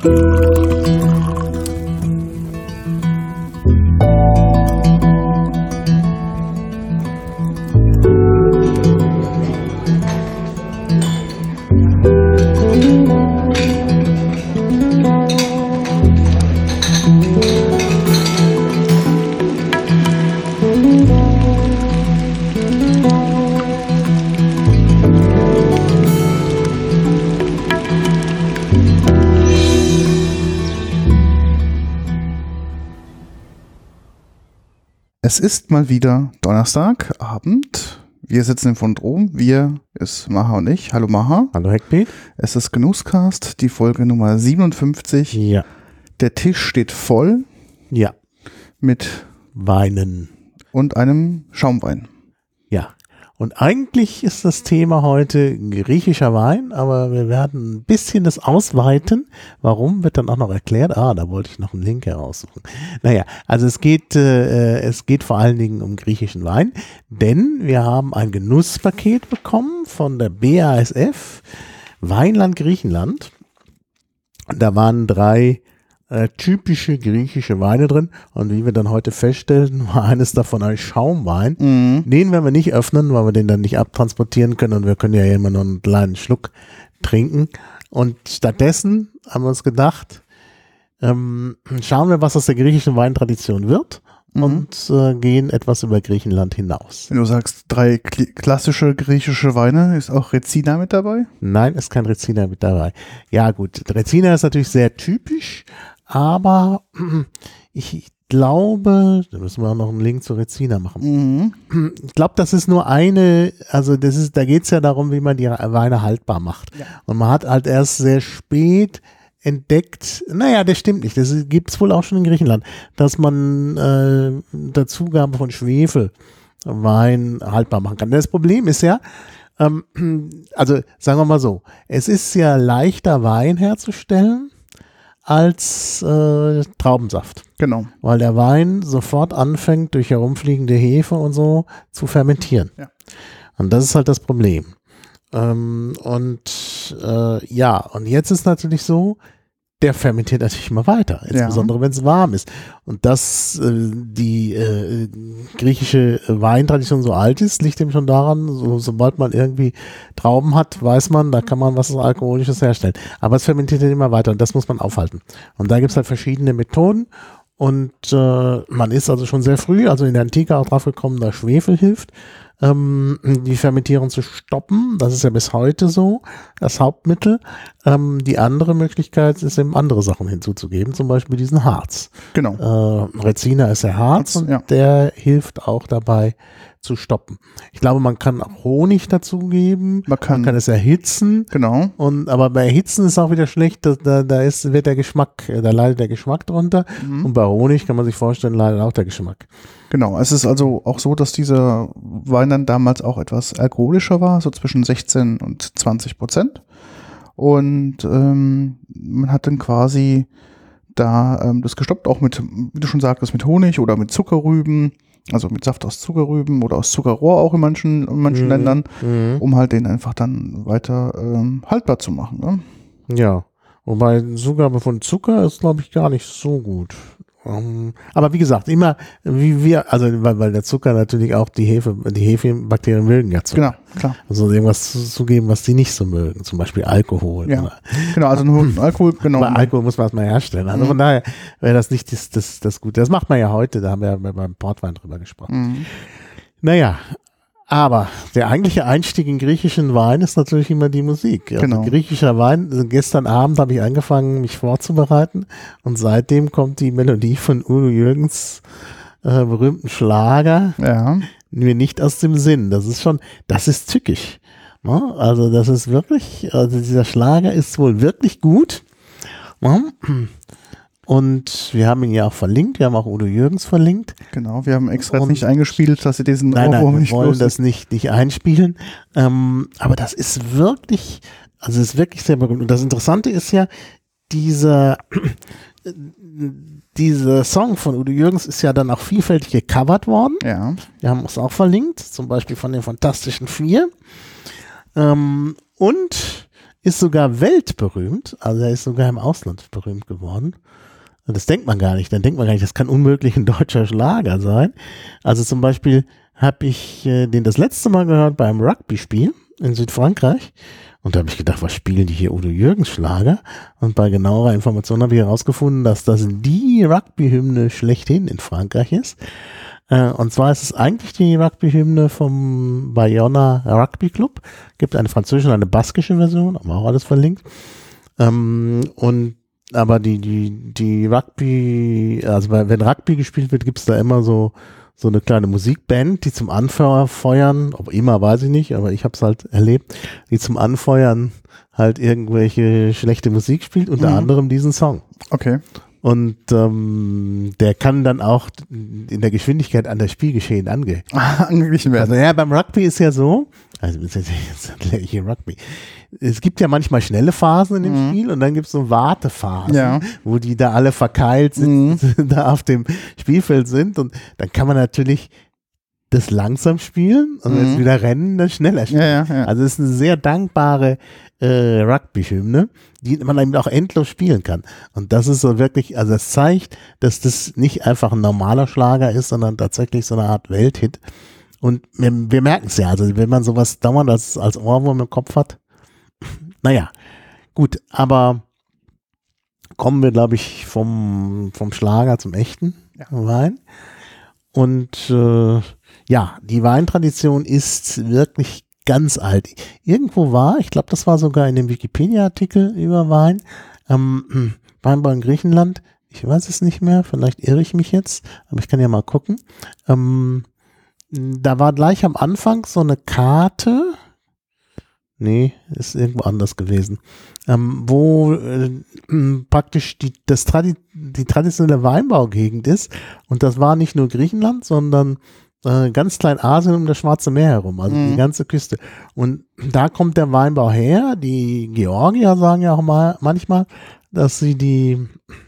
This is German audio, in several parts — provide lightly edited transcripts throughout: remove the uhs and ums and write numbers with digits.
Es ist mal wieder Donnerstagabend. Wir sitzen im Fundrom. Wir ist Maha und ich. Hallo Maha. Hallo Heckbeat. Es ist Genusscast, die Folge Nummer 57. Ja. Der Tisch steht voll. Ja. Mit Weinen. Und einem Schaumwein. Ja. Und eigentlich ist das Thema heute griechischer Wein, aber wir werden ein bisschen das ausweiten. Warum, wird dann auch noch erklärt. Da wollte ich noch einen Link heraussuchen. Naja, also es geht vor allen Dingen um griechischen Wein, denn wir haben ein Genusspaket bekommen von der BASF Weinland Griechenland. Da waren 3 typische griechische Weine drin und wie wir dann heute feststellen, war eines davon ein Schaumwein. Den werden wir nicht öffnen, weil wir den dann nicht abtransportieren können und wir können ja immer nur einen kleinen Schluck trinken. Und stattdessen haben wir uns gedacht, schauen wir, was aus der griechischen Weintradition wird und gehen etwas über Griechenland hinaus. Wenn du sagst 3 klassische griechische Weine, ist auch Rezina mit dabei? Nein, ist kein Rezina mit dabei. Ja gut, Rezina ist natürlich sehr typisch, aber ich glaube, da müssen wir auch noch einen Link zu Rezina machen. Ich glaube, das ist nur eine, also da geht es ja darum, wie man die Weine haltbar macht. Ja. Und man hat halt erst sehr spät entdeckt, naja, das stimmt nicht, das gibt es wohl auch schon in Griechenland, dass man der Zugabe von Schwefel Wein haltbar machen kann. Das Problem ist ja, also sagen wir mal so, es ist ja leichter Wein herzustellen als Traubensaft. Genau. Weil der Wein sofort anfängt, durch herumfliegende Hefe und so zu fermentieren. Ja. Und das ist halt das Problem. Und jetzt ist natürlich so, der fermentiert natürlich immer weiter, insbesondere wenn es warm ist. Und dass die griechische Weintradition so alt ist, liegt eben schon daran, sobald man irgendwie Trauben hat, weiß man, da kann man was Alkoholisches herstellen. Aber es fermentiert dann immer weiter und das muss man aufhalten. Und da gibt es halt verschiedene Methoden und man ist also schon sehr früh, also in der Antike auch drauf gekommen, dass Schwefel hilft, die Fermentierung zu stoppen. Das ist ja bis heute so, das Hauptmittel. Die andere Möglichkeit ist eben andere Sachen hinzuzugeben, zum Beispiel diesen Harz. Genau. Rezina ist der Harz und der hilft auch dabei zu stoppen. Ich glaube, man kann auch Honig dazugeben, man kann es erhitzen. Genau. Aber bei Erhitzen ist auch wieder schlecht, da leidet der Geschmack drunter. Und bei Honig kann man sich vorstellen, leidet auch der Geschmack. Genau, es ist also auch so, dass dieser Wein dann damals auch etwas alkoholischer war, so zwischen 16 und 20%. Und man hat dann quasi da das gestoppt, auch mit, wie du schon sagtest, mit Honig oder mit Zuckerrüben, also mit Saft aus Zuckerrüben oder aus Zuckerrohr auch in manchen Ländern, um halt den einfach dann weiter haltbar zu machen. Ne? Ja, wobei Zugabe von Zucker ist, glaube ich, gar nicht so gut. Aber wie gesagt, immer wie wir, also weil der Zucker natürlich auch die Hefebakterien mögen ja Zucker. Genau, klar. Also irgendwas zugeben, was die nicht so mögen, zum Beispiel Alkohol. Ja, genau, also nur Alkohol, genau. Bei Alkohol muss man erstmal herstellen. Also von daher wäre das nicht das Gute. Das macht man ja heute, da haben wir ja beim Portwein drüber gesprochen. Naja, aber der eigentliche Einstieg in griechischen Wein ist natürlich immer die Musik. Also genau. Griechischer Wein, also gestern Abend habe ich angefangen, mich vorzubereiten und seitdem kommt die Melodie von Udo Jürgens berühmten Schlager mir nicht aus dem Sinn. Das ist tückisch. Ne? Also das ist wirklich, also dieser Schlager ist wohl wirklich gut. Ne? Und wir haben ihn ja auch verlinkt, wir haben auch Udo Jürgens verlinkt. Genau, wir haben extra nicht eingespielt, dass sie diesen Ohrwurm nicht wollen das nicht einspielen. Aber das ist wirklich, also es ist wirklich sehr berühmt. Und das Interessante ist ja, dieser Song von Udo Jürgens ist ja dann auch vielfältig gecovert worden. Ja. Wir haben es auch verlinkt, zum Beispiel von den Fantastischen Vier. Und ist sogar weltberühmt, also er ist sogar im Ausland berühmt geworden. Und das denkt man gar nicht, dann denkt man gar nicht, das kann unmöglich ein deutscher Schlager sein. Also zum Beispiel habe ich den das letzte Mal gehört beim Rugby-Spiel in Südfrankreich. Und da habe ich gedacht, was spielen die hier Udo Jürgens Schlager? Und bei genauerer Information habe ich herausgefunden, dass das die Rugby-Hymne schlechthin in Frankreich ist. Und zwar ist es eigentlich die Rugby-Hymne vom Bayonne Rugby Club. Gibt eine französische und eine baskische Version, aber auch alles verlinkt. Aber die Rugby, also wenn Rugby gespielt wird, gibt es da immer so eine kleine Musikband, die zum Anfeuern, ob immer, weiß ich nicht, aber ich habe es halt erlebt, die zum Anfeuern halt irgendwelche schlechte Musik spielt, unter anderem diesen Song. Okay. Und der kann dann auch in der Geschwindigkeit an das Spielgeschehen angeglichen werden. Also ja, beim Rugby ist ja so, also hier Rugby. Es gibt ja manchmal schnelle Phasen in dem Spiel und dann gibt es so Wartephasen, wo die da alle verkeilt sitzen, da auf dem Spielfeld sind und dann kann man natürlich das langsam spielen und jetzt wieder rennen, das schneller spielen. Ja. Also es ist eine sehr dankbare Rugby-Hymne, die man eben auch endlos spielen kann. Und das ist so wirklich, also es zeigt, dass das nicht einfach ein normaler Schlager ist, sondern tatsächlich so eine Art Welthit. Und wir merken es ja, also wenn man sowas dauernd als Ohrwurm im Kopf hat, naja, gut, aber kommen wir, glaube ich, vom Schlager zum echten Wein. Und die Weintradition ist wirklich ganz alt. Irgendwo war, ich glaube, das war sogar in dem Wikipedia-Artikel über Wein, Weinbau in Griechenland, ich weiß es nicht mehr, vielleicht irre ich mich jetzt, aber ich kann ja mal gucken. Da war gleich am Anfang so eine Karte, nee, ist irgendwo anders gewesen, wo praktisch die traditionelle Weinbaugegend ist und das war nicht nur Griechenland, sondern ganz Kleinasien um das Schwarze Meer herum, also die ganze Küste. Und da kommt der Weinbau her. Die Georgier sagen ja auch mal manchmal, dass sie den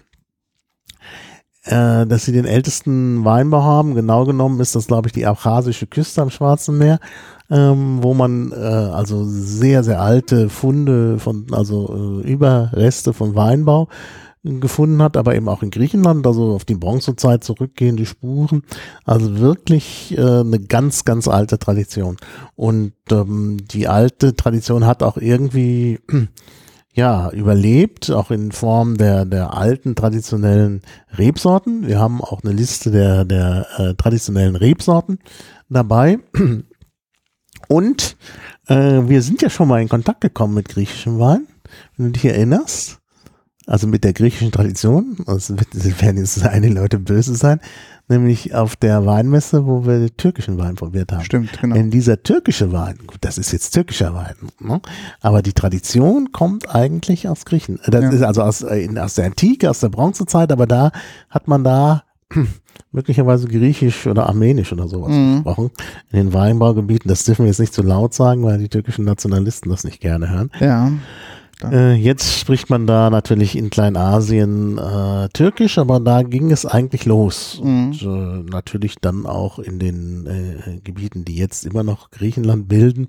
ältesten Weinbau haben. Genau genommen ist das, glaube ich, die abchasische Küste am Schwarzen Meer, wo man also sehr, sehr alte Funde Überreste von Weinbau gefunden hat, aber eben auch in Griechenland, also auf die Bronzezeit zurückgehende Spuren. Also wirklich eine ganz, ganz alte Tradition. Und die alte Tradition hat auch irgendwie überlebt, auch in Form der alten traditionellen Rebsorten. Wir haben auch eine Liste der traditionellen Rebsorten dabei. Und wir sind ja schon mal in Kontakt gekommen mit griechischem Wein, wenn du dich erinnerst. Also mit der griechischen Tradition, also werden jetzt einige Leute böse sein, nämlich auf der Weinmesse, wo wir den türkischen Wein probiert haben. Stimmt, genau. Denn dieser türkische Wein, gut, das ist jetzt türkischer Wein, ne? Aber die Tradition kommt eigentlich aus Griechen. Das ist also aus der Antike, aus der Bronzezeit, aber da hat man möglicherweise griechisch oder armenisch oder sowas gesprochen in den Weinbaugebieten. Das dürfen wir jetzt nicht so laut sagen, weil die türkischen Nationalisten das nicht gerne hören. Ja. Jetzt spricht man da natürlich in Kleinasien Türkisch, aber da ging es eigentlich los. Und natürlich dann auch in den Gebieten, die jetzt immer noch Griechenland bilden,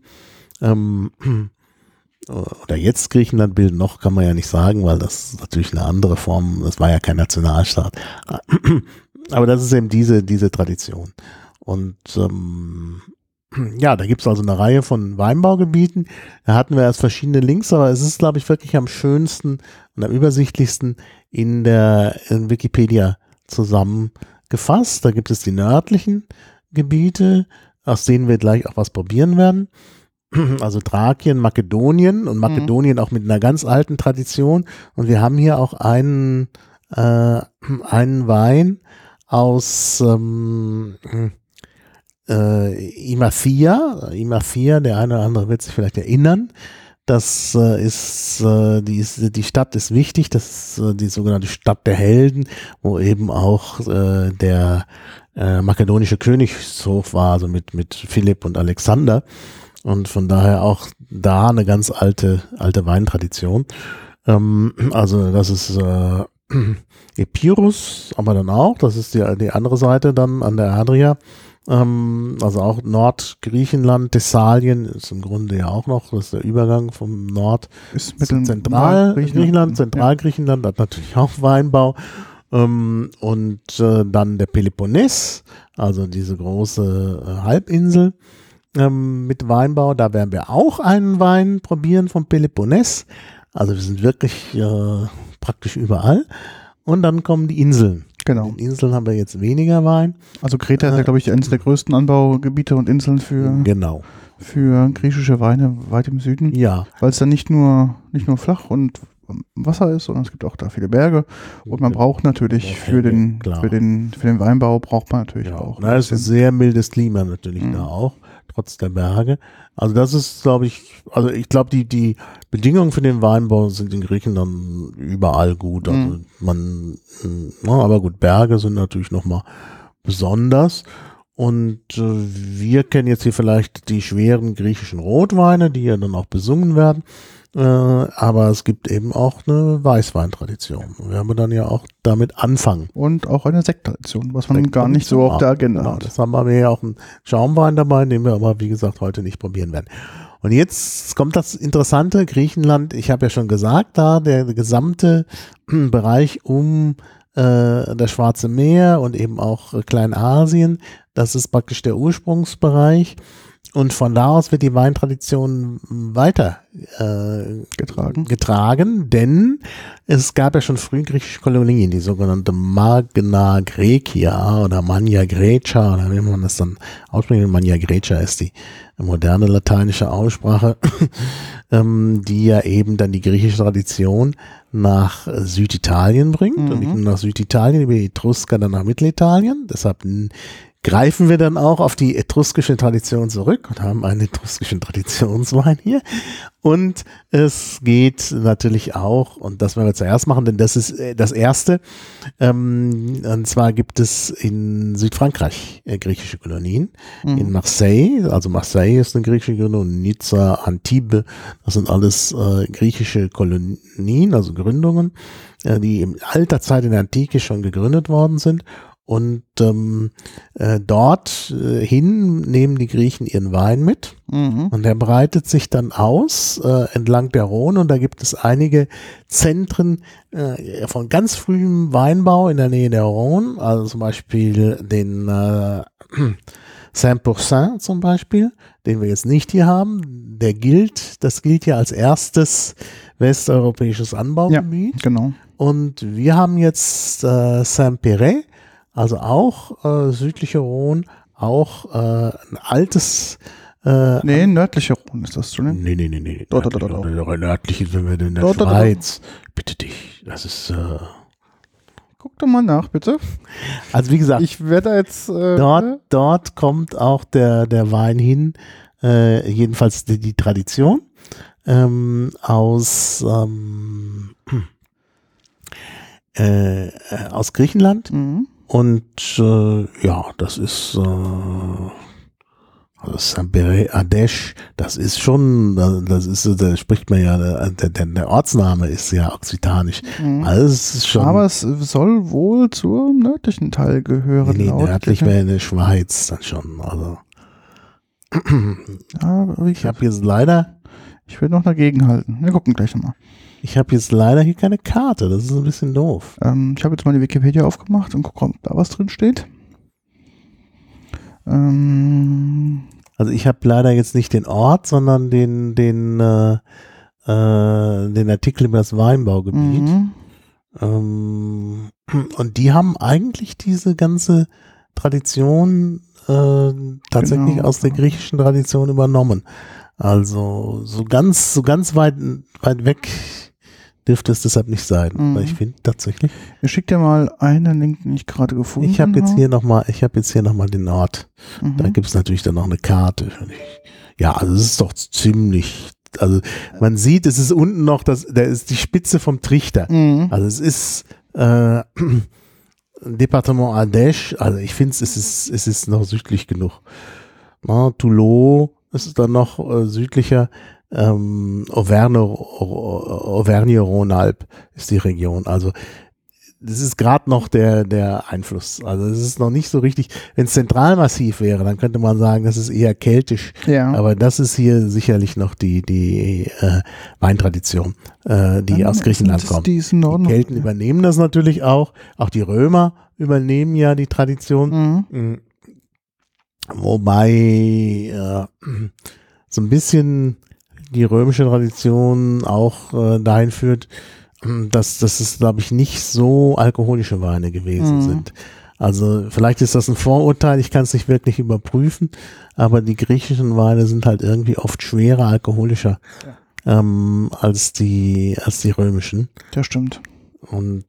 oder jetzt Griechenland bilden, noch kann man ja nicht sagen, weil das natürlich eine andere Form, das war ja kein Nationalstaat. Aber das ist eben diese Tradition. Und da gibt es also eine Reihe von Weinbaugebieten. Da hatten wir erst verschiedene Links, aber es ist, glaube ich, wirklich am schönsten und am übersichtlichsten in Wikipedia zusammengefasst. Da gibt es die nördlichen Gebiete, aus denen wir gleich auch was probieren werden. Also Thrakien, Makedonien und Makedonien auch mit einer ganz alten Tradition. Und wir haben hier auch einen Wein aus Imathia, der eine oder andere wird sich vielleicht erinnern. Das die Stadt ist wichtig, das ist die sogenannte Stadt der Helden, wo eben auch der makedonische Königshof war, also mit Philipp und Alexander. Und von daher auch da eine ganz alte Weintradition. Also das ist Epirus, aber dann auch, das ist die andere Seite dann an der Adria. Also auch Nordgriechenland, Thessalien ist im Grunde ja auch noch, das ist der Übergang vom Nord Ist zu Zentralgriechenland. Zentralgriechenland hat natürlich auch Weinbau. Und dann der Peloponnes, also diese große Halbinsel mit Weinbau. Da werden wir auch einen Wein probieren vom Peloponnes. Also wir sind wirklich praktisch überall. Und dann kommen die Inseln. Genau. In den Inseln haben wir jetzt weniger Wein. Also Kreta ist ja, glaube ich, eines der größten Anbaugebiete und Inseln für griechische Weine weit im Süden. Ja. Weil es dann nicht nur flach und Wasser ist, sondern es gibt auch da viele Berge. Und man braucht natürlich für den Weinbau braucht man natürlich auch. Da ist ein sehr mildes Klima natürlich da auch, trotz der Berge. Also das ist, glaube ich, ich glaube, die Bedingungen für den Weinbau sind in Griechenland überall gut. Also aber gut, Berge sind natürlich nochmal besonders. Und wir kennen jetzt hier vielleicht die schweren griechischen Rotweine, die ja dann auch besungen werden. Aber es gibt eben auch eine Weißweintradition. Wir werden dann ja auch damit anfangen. Und auch eine Sekttradition, was man gar nicht so auf der Agenda hat. Das haben wir ja auch einen Schaumwein dabei, den wir aber, wie gesagt, heute nicht probieren werden. Und jetzt kommt das Interessante, Griechenland, ich habe ja schon gesagt, da der gesamte Bereich um das Schwarze Meer und eben auch Kleinasien, das ist praktisch der Ursprungsbereich. Und von da aus wird die Weintradition weiter getragen, denn es gab ja schon früh griechische Kolonien, die sogenannte Magna Graecia oder Magna Graecia, oder wie man das dann ausspricht. Magna Graecia ist die moderne lateinische Aussprache, die ja eben dann die griechische Tradition nach Süditalien bringt und nicht nur nach Süditalien, über die Etrusker dann nach Mittelitalien. Deshalb greifen wir dann auch auf die etruskische Tradition zurück und haben einen etruskischen Traditionswein hier. Und es geht natürlich auch, und das werden wir zuerst machen, denn das ist das Erste, und zwar gibt es in Südfrankreich griechische Kolonien, in Marseille, also Marseille ist eine griechische Kolonie, Nizza, Antibes, das sind alles griechische Kolonien, also Gründungen, die in alter Zeit in der Antike schon gegründet worden sind. Und dorthin nehmen die Griechen ihren Wein mit und der breitet sich dann aus entlang der Rhone und da gibt es einige Zentren von ganz frühem Weinbau in der Nähe der Rhone, also zum Beispiel den Saint-Pourçain zum Beispiel, den wir jetzt nicht hier haben. Das gilt ja als erstes westeuropäisches Anbaugebiet. Ja, genau. Und wir haben jetzt Saint-Péret, also auch südliche Rhone, auch ein altes nördliche Rhone ist das zu nennen. Nee. Dort. Nördlich sind wir in der Schweiz. Bitte dich, das ist Guck doch mal nach, bitte. Also wie gesagt, ich werde jetzt dort kommt auch der Wein hin, jedenfalls die Tradition aus Griechenland. Und das ist also Saint-Péret, Ardèche, das ist schon, da spricht man ja, der Ortsname ist ja okzitanisch. Also es ist schon. Aber es soll wohl zum nördlichen Teil gehören. Nee, nördlich wäre in der Schweiz dann schon. Also ich habe jetzt leider. Ich will noch dagegen halten. Wir gucken gleich nochmal. Ich habe jetzt leider hier keine Karte, das ist ein bisschen doof. Ich habe jetzt mal die Wikipedia aufgemacht und gucke, ob da was drin steht. Also ich habe leider jetzt nicht den Ort, sondern den Artikel über das Weinbaugebiet. Und die haben eigentlich diese ganze Tradition tatsächlich aus der griechischen Tradition übernommen. Also so ganz weit weg dürfte es deshalb nicht sein. Weil ich finde tatsächlich. Ich schicke dir mal einen Link, den ich gerade gefunden habe. Ich habe jetzt hier noch mal den Ort. Da gibt es natürlich dann noch eine Karte. Ja, also es ist doch ziemlich. Also man sieht, es ist unten noch, da ist die Spitze vom Trichter. Also es ist Departement Ardèche. Also ich finde, es ist noch südlich genug. Toulon ist dann noch südlicher. Auvergne-Rhône-Alpes ist die Region. Also das ist gerade noch der Einfluss. Also es ist noch nicht so richtig, wenn es zentralmassiv wäre, dann könnte man sagen, das ist eher keltisch. Ja. Aber das ist hier sicherlich noch die Weintradition, die aus Griechenland kommt. Die ist in Die Ordnung. Kelten übernehmen das natürlich auch die Römer übernehmen ja die Tradition. Mhm. Wobei so ein bisschen die römische Tradition auch dahin führt, dass es, glaube ich, nicht so alkoholische Weine gewesen sind. Also vielleicht ist das ein Vorurteil, ich kann es nicht wirklich überprüfen, aber die griechischen Weine sind halt irgendwie oft schwerer, alkoholischer als die römischen. Das stimmt. Und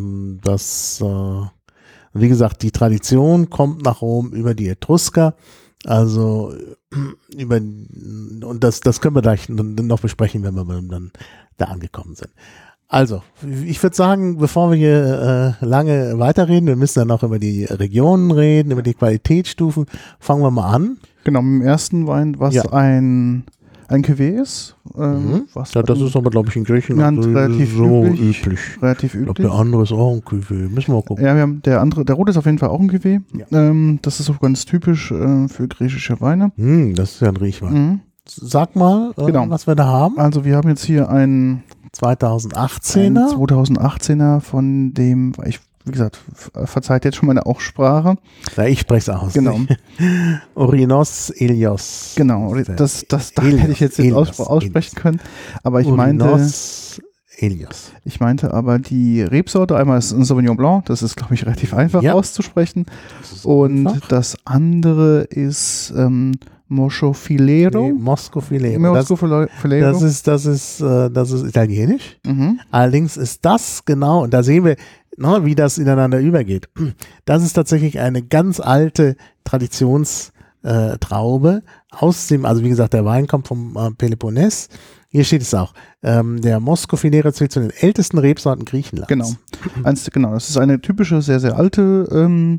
wie gesagt, die Tradition kommt nach Rom über die Etrusker, also und das können wir gleich noch besprechen, wenn wir dann da angekommen sind. Also, ich würde sagen, bevor wir hier lange weiterreden, wir müssen dann noch über die Regionen reden, über die Qualitätsstufen, fangen wir mal an. Genau, mit dem ersten Wein, was ein Cuvée ist. Was Ja, das ist aber, glaube ich, in Griechenland relativ so üblich. Relativ Ich glaube, üblich. der andere ist auch ein Cuvée. Müssen wir mal gucken. Ja, wir haben der rote ist auf jeden Fall auch ein Cuvée. Ja. Das ist auch ganz typisch für griechische Weine. Das ist ja ein Riechwein. Mhm. Sag mal, Genau. was wir da haben. Also wir haben jetzt hier einen 2018er. 2018er von dem, wie gesagt, verzeiht jetzt schon meine Aussprache. Ja, ich spreche es aus. Genau. Orinos Elios. Genau, das Elios, hätte ich jetzt aussprechen können. Aber ich Orinos Elios. meinte aber die Rebsorte, einmal ist ein Sauvignon Blanc, das ist, glaube ich, relativ einfach auszusprechen. Und einfach. das andere ist Moscofilero. Nee, Moscofilero. Moscofilero. Das ist italienisch. Mhm. Allerdings ist das genau, und da sehen wir, wie das ineinander übergeht. Das ist tatsächlich eine ganz alte Traditionstraube aus dem, also wie gesagt, der Wein kommt vom Peloponnes. Hier steht es auch. Der Moscofilero zählt zu den ältesten Rebsorten Griechenlands. Genau. Genau, das ist eine typische, sehr, sehr alte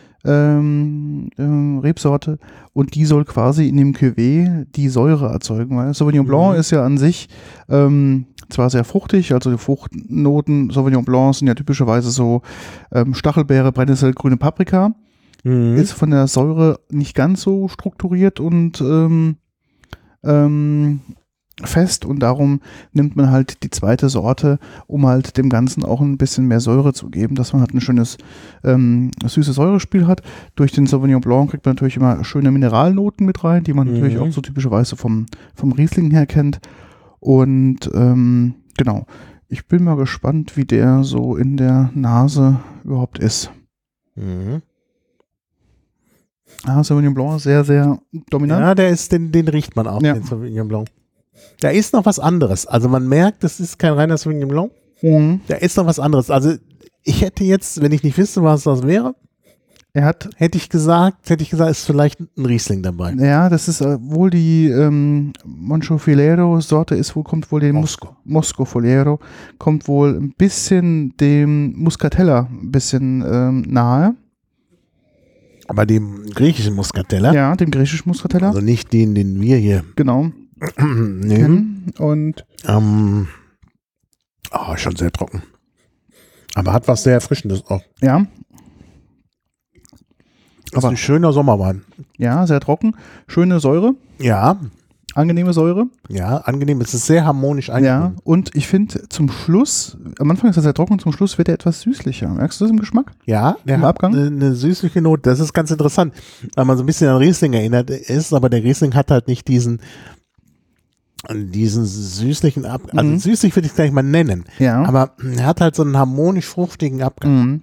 Rebsorte und die soll quasi in dem Cuvée die Säure erzeugen, weil Sauvignon Blanc ist ja an sich zwar sehr fruchtig, also die Fruchtnoten Sauvignon Blanc sind ja typischerweise so Stachelbeere, Brennnessel, grüne Paprika, ist von der Säure nicht ganz so strukturiert und fest und darum nimmt man halt die zweite Sorte, um halt dem Ganzen auch ein bisschen mehr Säure zu geben, dass man halt ein schönes süßes Säurespiel hat. Durch den Sauvignon Blanc kriegt man natürlich immer schöne Mineralnoten mit rein, die man natürlich auch so typischerweise vom Riesling her kennt. Und genau, ich bin mal gespannt, wie der so in der Nase überhaupt ist. Sauvignon Blanc sehr, sehr dominant. Ja, den riecht man auch, den Sauvignon Blanc. Da ist noch was anderes. Also man merkt, das ist kein reiner Sauvignon Blanc. Da ist noch was anderes. Also ich hätte jetzt, wenn ich nicht wüsste, was das wäre, hätte ich gesagt, ist vielleicht ein Riesling dabei. Ja, das ist wohl die Moscofilero-Sorte kommt wohl dem Moscofilero, kommt wohl ein bisschen dem Muscatella ein bisschen nahe. Aber dem griechischen Muscatella? Ja, dem griechischen Muscatella. Also nicht den wir hier genau nehmen. Und schon sehr trocken. Aber hat was sehr Erfrischendes auch. Ja. Das ist ein schöner Sommerwein. Ja, sehr trocken. Schöne Säure. Ja. Angenehme Säure. Ja, angenehm. Es ist sehr harmonisch eingebunden. Ja, und ich finde zum Schluss, am Anfang ist er sehr trocken, zum Schluss wird er etwas süßlicher. Merkst du das im Geschmack? Ja, der Im hat Abgang? eine süßliche Note. Das ist ganz interessant, weil man so ein bisschen an Riesling erinnert ist, aber der Riesling hat halt nicht diesen süßlichen Abgang. Also süßlich würde ich es gleich mal nennen. Ja. Aber er hat halt so einen harmonisch-fruchtigen Abgang.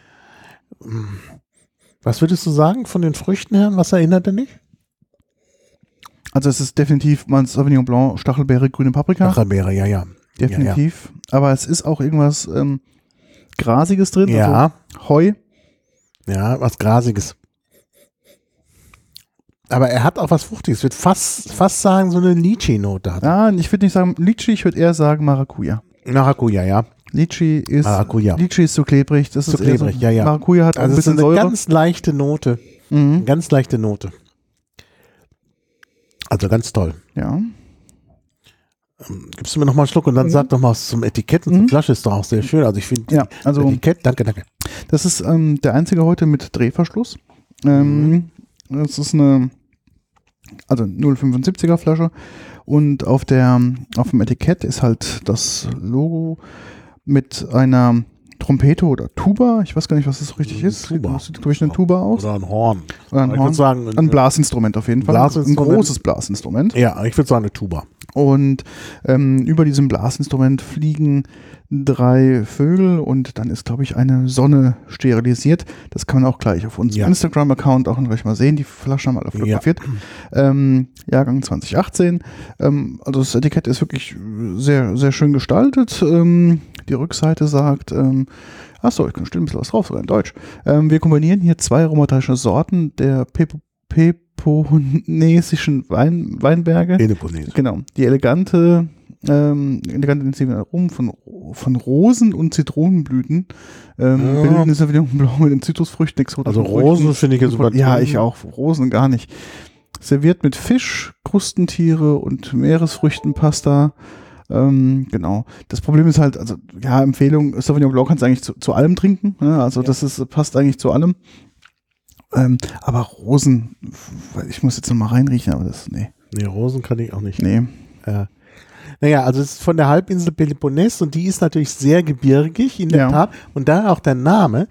Was würdest du sagen von den Früchten her? Was erinnert er nicht? Also es ist definitiv mal Sauvignon Blanc, Stachelbeere, grüne Paprika. Stachelbeere, ja. Definitiv. Ja. Aber es ist auch irgendwas Grasiges drin. Ja. Also Heu. Ja, was Grasiges. Aber er hat auch was Fruchtiges. Ich würde fast sagen, so eine Litchi-Note hat. Ja, ich würde nicht sagen Litchi, ich würde eher sagen Maracuja. Maracuja, ja. Litchi ist so klebrig. Das ist klebrig, so, ja. Maracuja hat auch ein also bisschen es ist eine Säure. ganz leichte Note. Ganz leichte Note. Also ganz toll. Ja. Gibst du mir noch mal einen Schluck und dann sag doch mal was zum Etikett. Und zur Flasche ist doch auch sehr schön. Also ich finde Ja, also Etikett, danke. das ist der einzige heute mit Drehverschluss. Das ist eine 0,75er Flasche und auf dem Etikett ist halt das Logo mit einer Trompete oder Tuba. Ich weiß gar nicht, was das richtig ist. Tuba. Sieht, glaube ich, eine Tuba aus. Oder ein Horn. Oder ein Ich Horn. würde sagen, Ein Blasinstrument auf jeden Fall. Ein großes Blasinstrument. Ja, ich würde sagen eine Tuba. Und über diesem Blasinstrument fliegen 3 Vögel und dann ist, glaube ich, eine Sonne sterilisiert. Das kann man auch gleich auf unserem Instagram-Account auch gleich mal sehen. Die Flasche haben wir alle fotografiert. Ja. Jahrgang 2018. Also das Etikett ist wirklich sehr, sehr schön gestaltet. Die Rückseite sagt, achso, ich kann ein bisschen was drauf, sogar in Deutsch. Wir kombinieren hier 2 aromatische Sorten der peloponnesischen Weinberge. Genau. Die elegante intensiven Aromen von Rosen und Zitronenblüten bilden eine Servierung blau mit den Zitrusfrüchten. Also Rosen finde ich jetzt übertrieben. Ja, ich auch. Rosen gar nicht. Serviert mit Fisch, Krustentiere und Meeresfrüchtenpasta. Genau. Das Problem ist halt, also ja, Empfehlung, Sauvignon Blanc kannst du eigentlich zu allem trinken. Ne? Also das passt eigentlich zu allem. Aber Rosen, ich muss jetzt noch mal reinriechen, aber nee, Rosen kann ich auch nicht. Nee. Naja, also es ist von der Halbinsel Peloponnes und die ist natürlich sehr gebirgig in der Tat. Und daher auch der Name.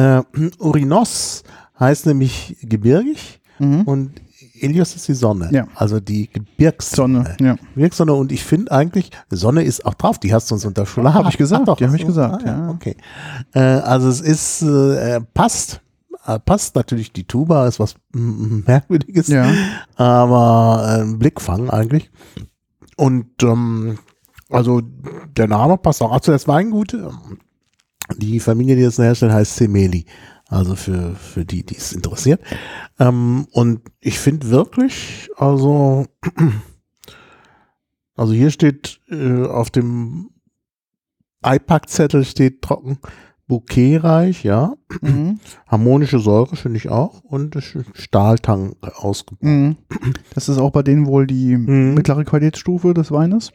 Urinos heißt nämlich gebirgig und Ilios ist die Sonne, also die Gebirgssonne. Gebirgssonne und ich finde eigentlich, Sonne ist auch drauf, die hast du uns unterschlagen. Habe ich gesagt, die habe ich gesagt. Okay. Also es ist, passt natürlich, die Tuba ist was Merkwürdiges, aber ein Blickfang eigentlich. Und also der Name passt auch zu das Weingut. Die Familie, die das herstellt, heißt Semeli. Also für die es interessiert. Und ich finde wirklich, also hier steht auf dem iPack-Zettel steht trocken, bouquetreich, harmonische Säure finde ich auch und Stahltang ausgebaut. Das ist auch bei denen wohl die mittlere Qualitätsstufe des Weines.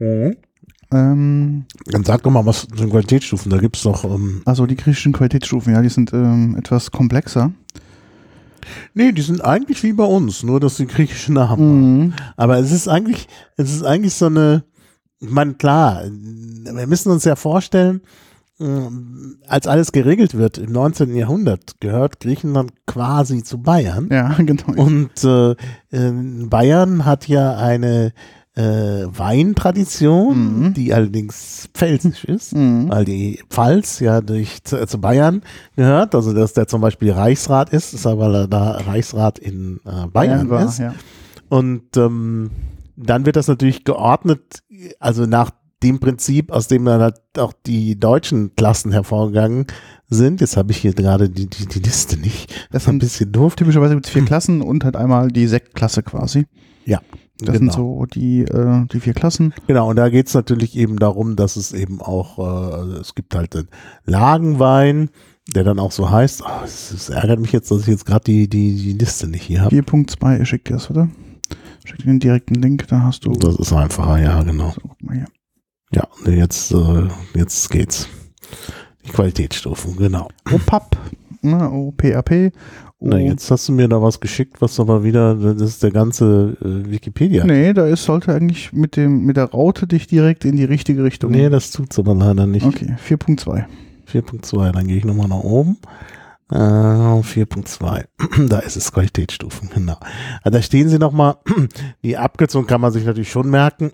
Dann sag doch mal, was für Qualitätsstufen, da gibt es doch. Also die griechischen Qualitätsstufen, die sind etwas komplexer. Nee, die sind eigentlich wie bei uns, nur dass die griechischen Namen haben. Aber es ist eigentlich so eine, ich meine, klar, wir müssen uns ja vorstellen, als alles geregelt wird im 19. Jahrhundert, gehört Griechenland quasi zu Bayern. Ja, genau. Und Bayern hat ja eine Weintradition, die allerdings pfälzisch ist, weil die Pfalz ja zu Bayern gehört, also dass der zum Beispiel Reichsrat ist, weil er da Reichsrat in Bayern ist. Ja. Und dann wird das natürlich geordnet, also nach dem Prinzip, aus dem dann halt auch die deutschen Klassen hervorgegangen sind. Jetzt habe ich hier gerade die Liste nicht. Das ist ein bisschen doof. Typischerweise gibt es 4 Klassen und halt einmal die Sektklasse quasi. Ja. Das sind so die 4 Klassen. Genau, und da geht es natürlich eben darum, dass es eben auch, es gibt halt den Lagenwein, der dann auch so heißt, es ärgert mich jetzt, dass ich jetzt gerade die Liste nicht hier habe. 4.2, ich schicke das, oder? Schick dir den direkten Link, da hast du. Das ist einfacher, ja, genau. So, guck mal hier. Ja, jetzt geht's. Die Qualitätsstufen, genau. OPAP, OPAP. Na, jetzt hast du mir da was geschickt, was aber wieder, das ist der ganze Wikipedia. Nee, sollte eigentlich mit der Raute dich direkt in die richtige Richtung. Nee, das tut's aber leider nicht. Okay, 4.2. 4.2, dann gehe ich nochmal nach oben. 4.2, da ist es Qualitätsstufen, genau. Also da stehen sie nochmal, die Abkürzung kann man sich natürlich schon merken.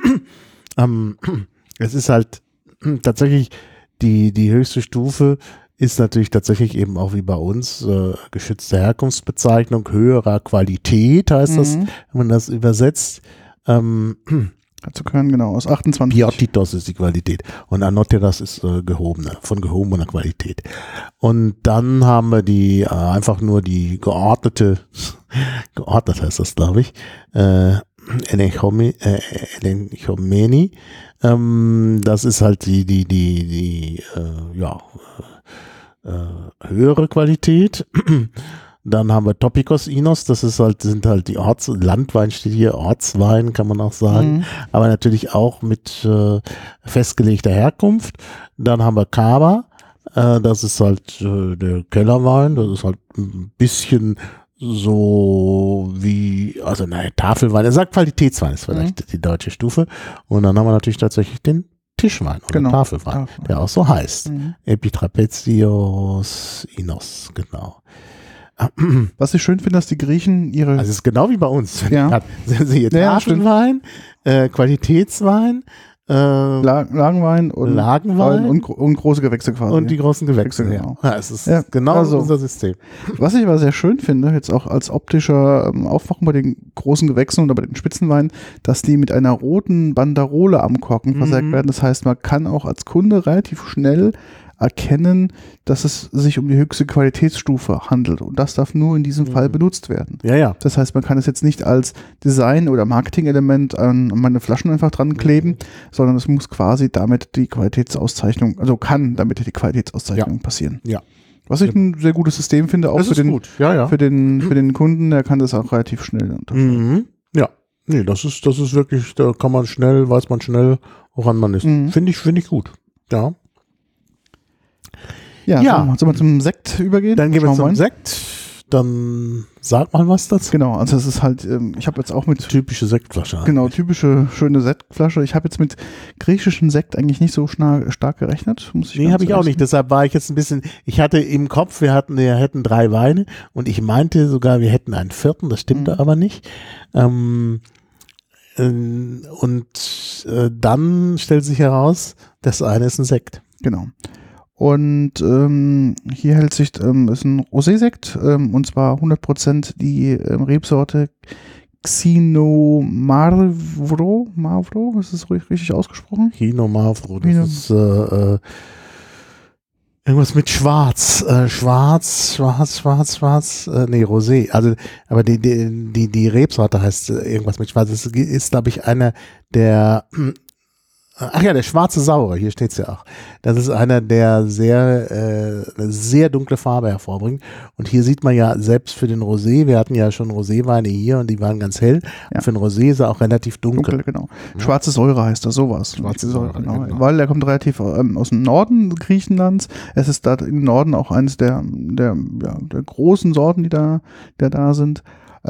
Es ist halt tatsächlich die höchste Stufe ist natürlich tatsächlich eben auch wie bei uns geschützte Herkunftsbezeichnung höherer Qualität, heißt das, wenn man das übersetzt. Dazu können, genau, aus 28. Piotitos ist die Qualität und Anoteras ist von gehobener Qualität. Und dann haben wir die einfach nur die geordnet heißt das, glaube ich, Enechomeni. Das ist halt die höhere Qualität. Dann haben wir Topikos Inos, sind halt die Landwein steht hier, Ortswein kann man auch sagen, aber natürlich auch mit festgelegter Herkunft. Dann haben wir Cava, das ist halt der Kellerwein, das ist halt ein bisschen so wie, also nein, Tafelwein, er sagt Qualitätswein ist vielleicht die deutsche Stufe. Und dann haben wir natürlich tatsächlich den Tischwein oder Tafelwein, der auch so heißt. Epitrapezios Inos, genau. Was ich schön finde, dass die Griechen ihre... Also es ist genau wie bei uns. Ja. Sie hier Tafelwein, Qualitätswein, Lagenwein und große Gewächse quasi. Und die großen Gewächse, genau. Ja, es ist genau unser System. Was ich aber sehr schön finde, jetzt auch als optischer Aufmachung bei den großen Gewächsen oder bei den Spitzenweinen, dass die mit einer roten Banderole am Korken versägt werden. Das heißt, man kann auch als Kunde relativ schnell erkennen, dass es sich um die höchste Qualitätsstufe handelt. Und das darf nur in diesem Fall benutzt werden. Ja. Das heißt, man kann es jetzt nicht als Design- oder Marketing-Element an meine Flaschen einfach dran kleben, sondern es muss quasi damit die Qualitätsauszeichnung, also kann damit die Qualitätsauszeichnung passieren. Ja. Was ich ein sehr gutes System finde, auch für den Kunden, der kann das auch relativ schnell unterscheiden. Ja. Nee, das ist wirklich, da kann man schnell, weiß man schnell, woran man ist. Finde ich gut. Ja. Ja. Sollen wir zum Sekt übergehen? Dann gehen wir zum Sekt. Dann sag mal was dazu. Genau, also es ist halt, ich habe jetzt auch mit... Typische Sektflasche. Genau, typische, schöne Sektflasche. Ich habe jetzt mit griechischen Sekt eigentlich nicht so stark gerechnet. Nee, habe ich auch nicht. Deshalb war ich jetzt ein bisschen, ich hatte im Kopf, wir hätten 3 Weine und ich meinte sogar, wir hätten einen 4., das stimmte aber nicht. Und dann stellt sich heraus, das eine ist ein Sekt. Genau. Und hier hält sich, ist ein Rosé-Sekt, und zwar 100% die Rebsorte Xinomavro. Ist das richtig ausgesprochen? Xinomavro, das ist irgendwas mit Schwarz. Nee, Rosé. Also, aber die Rebsorte heißt irgendwas mit Schwarz. Das ist, glaube ich, einer der... Ach ja, der schwarze Saure, hier steht es ja auch. Das ist einer, der eine sehr dunkle Farbe hervorbringt. Und hier sieht man ja selbst für den Rosé, wir hatten ja schon Roséweine hier und die waren ganz hell. Ja. Für den Rosé ist er auch relativ dunkel. Genau. Ja. Schwarze Säure heißt das, sowas. Schwarze Säure, genau. Weil der kommt relativ aus dem Norden Griechenlands. Es ist da im Norden auch eines der großen Sorten, die da sind.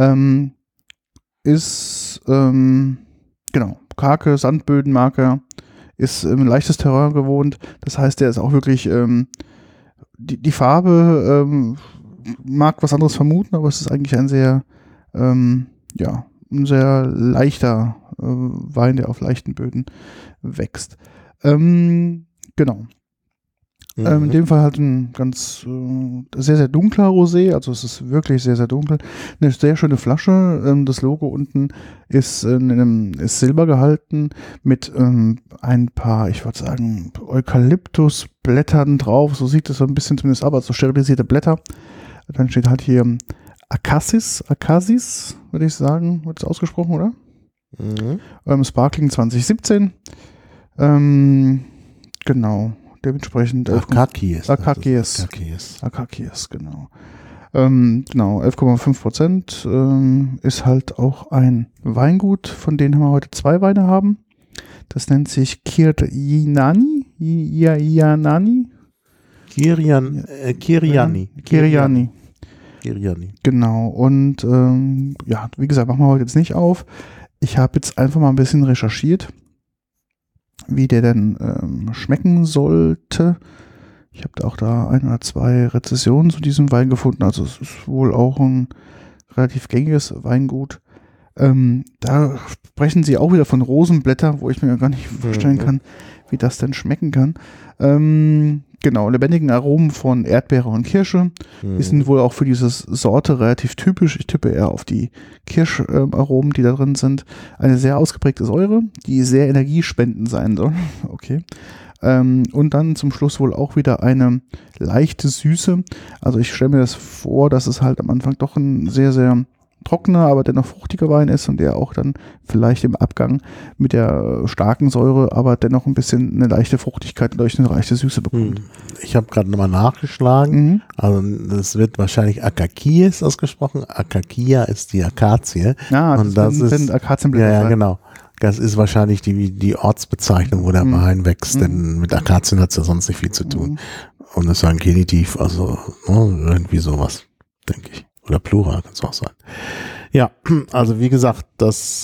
Genau, karge Sandbödenmarker, ist ein leichtes Terrain gewohnt. Das heißt, der ist auch wirklich, die Farbe mag was anderes vermuten, aber es ist eigentlich ein sehr, ein sehr leichter Wein, der auf leichten Böden wächst. Genau. In dem Fall halt ein ganz sehr, sehr dunkler Rosé, also es ist wirklich sehr, sehr dunkel. Eine sehr schöne Flasche, das Logo unten ist Silber gehalten mit ein paar, ich würde sagen, Eukalyptusblättern drauf, so sieht es so ein bisschen zumindest aus, so sterilisierte Blätter. Dann steht halt hier Akasis, würde ich sagen, wird es ausgesprochen, oder? Sparkling 2017. Genau. Dementsprechend Akakis, genau. Genau, 11,5%, ist halt auch ein Weingut, von denen wir heute 2 Weine haben. Das nennt sich Kiriani. Genau, und wie gesagt, machen wir heute jetzt nicht auf. Ich habe jetzt einfach mal ein bisschen recherchiert, wie der denn schmecken sollte. Ich habe auch da 1 oder 2 Rezensionen zu diesem Wein gefunden. Also es ist wohl auch ein relativ gängiges Weingut. Da sprechen sie auch wieder von Rosenblätter, wo ich mir gar nicht vorstellen kann, wie das denn schmecken kann. Genau, lebendigen Aromen von Erdbeere und Kirsche. Die sind wohl auch für diese Sorte relativ typisch. Ich tippe eher auf die Kirscharomen, die da drin sind. Eine sehr ausgeprägte Säure, die sehr energiespendend sein soll. Okay. Und dann zum Schluss wohl auch wieder eine leichte Süße. Also ich stelle mir das vor, dass es halt am Anfang doch ein sehr, sehr trockener, aber dennoch fruchtiger Wein ist und der auch dann vielleicht im Abgang mit der starken Säure, aber dennoch ein bisschen eine leichte Fruchtigkeit und durch eine leichte Süße bekommt. Ich habe gerade nochmal nachgeschlagen. Mhm. Also das wird wahrscheinlich Akakies ausgesprochen. Akakia ist die Akazie. Ja, Und das ist Akazienblätter. ja, genau. Das ist wahrscheinlich die Ortsbezeichnung, wo der Wein wächst, denn mit Akazien hat es ja sonst nicht viel zu tun. Und das ist ein Genitiv, also irgendwie sowas, denke ich. Oder Plural kann es auch sein. Ja, also wie gesagt, das